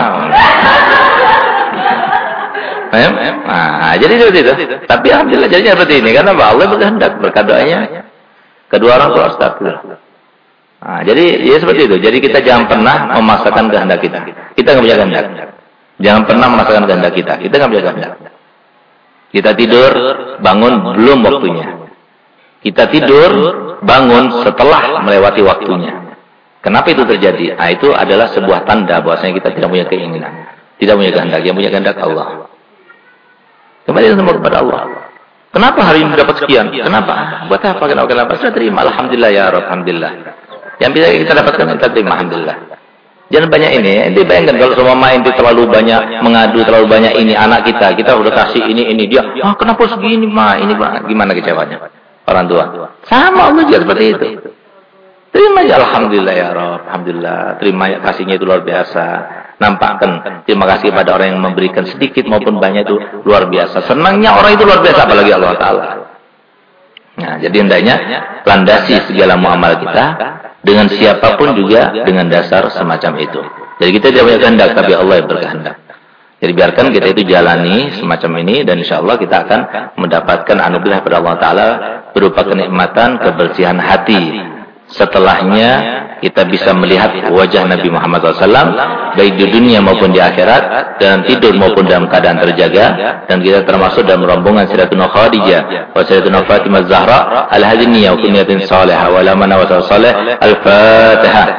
Nah, jadi seperti itu. Tapi alhamdulillah jadinya seperti ini karena Allah berkehendak berkat doanya kedua orang tua astagfirullah. Nah, jadi ya seperti itu. Jadi kita jangan pernah memaksakan kehendak kita. Kita nggak punya kehendak. Jangan pernah memaksakan kehendak kita. Kita nggak punya kehendak. Kita tidur, bangun belum waktunya. Kita tidur, bangun setelah melewati waktunya. Kenapa itu terjadi? Nah, itu adalah sebuah tanda bahwasanya kita tidak punya keinginan, tidak punya kehendak. Yang punya kehendak Allah. Kembali semua kepada Allah. Kenapa hari ini dapat sekian? Kenapa? Buat apa? Kenapa? Sudah terima. Alhamdulillah ya Rabb. Alhamdulillah. Yang bisa kita dapatkan kita terima. Alhamdulillah. Jangan banyak ini. Ente bayangkan kalau semua main itu terlalu banyak mengadu, terlalu banyak ini anak kita udah kasih ini dia. Kenapa segini mah? Ini gimana kecewanya? Orang tua. Sama Allah juga seperti itu. Terima ya alhamdulillah ya Rabb. Alhamdulillah. Terima ya kasihnya itu luar biasa. Nampakkan terima kasih kepada orang yang memberikan sedikit maupun banyak itu luar biasa. Senangnya orang itu luar biasa apalagi Allah Ta'ala. Nah, jadi hendaknya landasi segala muamalah kita dengan siapapun juga dengan dasar semacam itu. Jadi kita tidak punya kehendak tapi Allah yang berkehendak. Jadi biarkan kita itu jalani semacam ini dan insya Allah kita akan mendapatkan anugerah pada Allah Ta'ala berupa kenikmatan, kebersihan hati. Setelahnya kita bisa melihat wajah Nabi Muhammad SAW baik di dunia maupun di akhirat dan tidur maupun dalam keadaan terjaga dan kita termasuk dalam rombongan Sayyidatuna Khadijah wa Sayyidatuna Fatimah Zahra al-hadiniyah wa kunyatin salihah wa lamana wa salih al-Fatihah.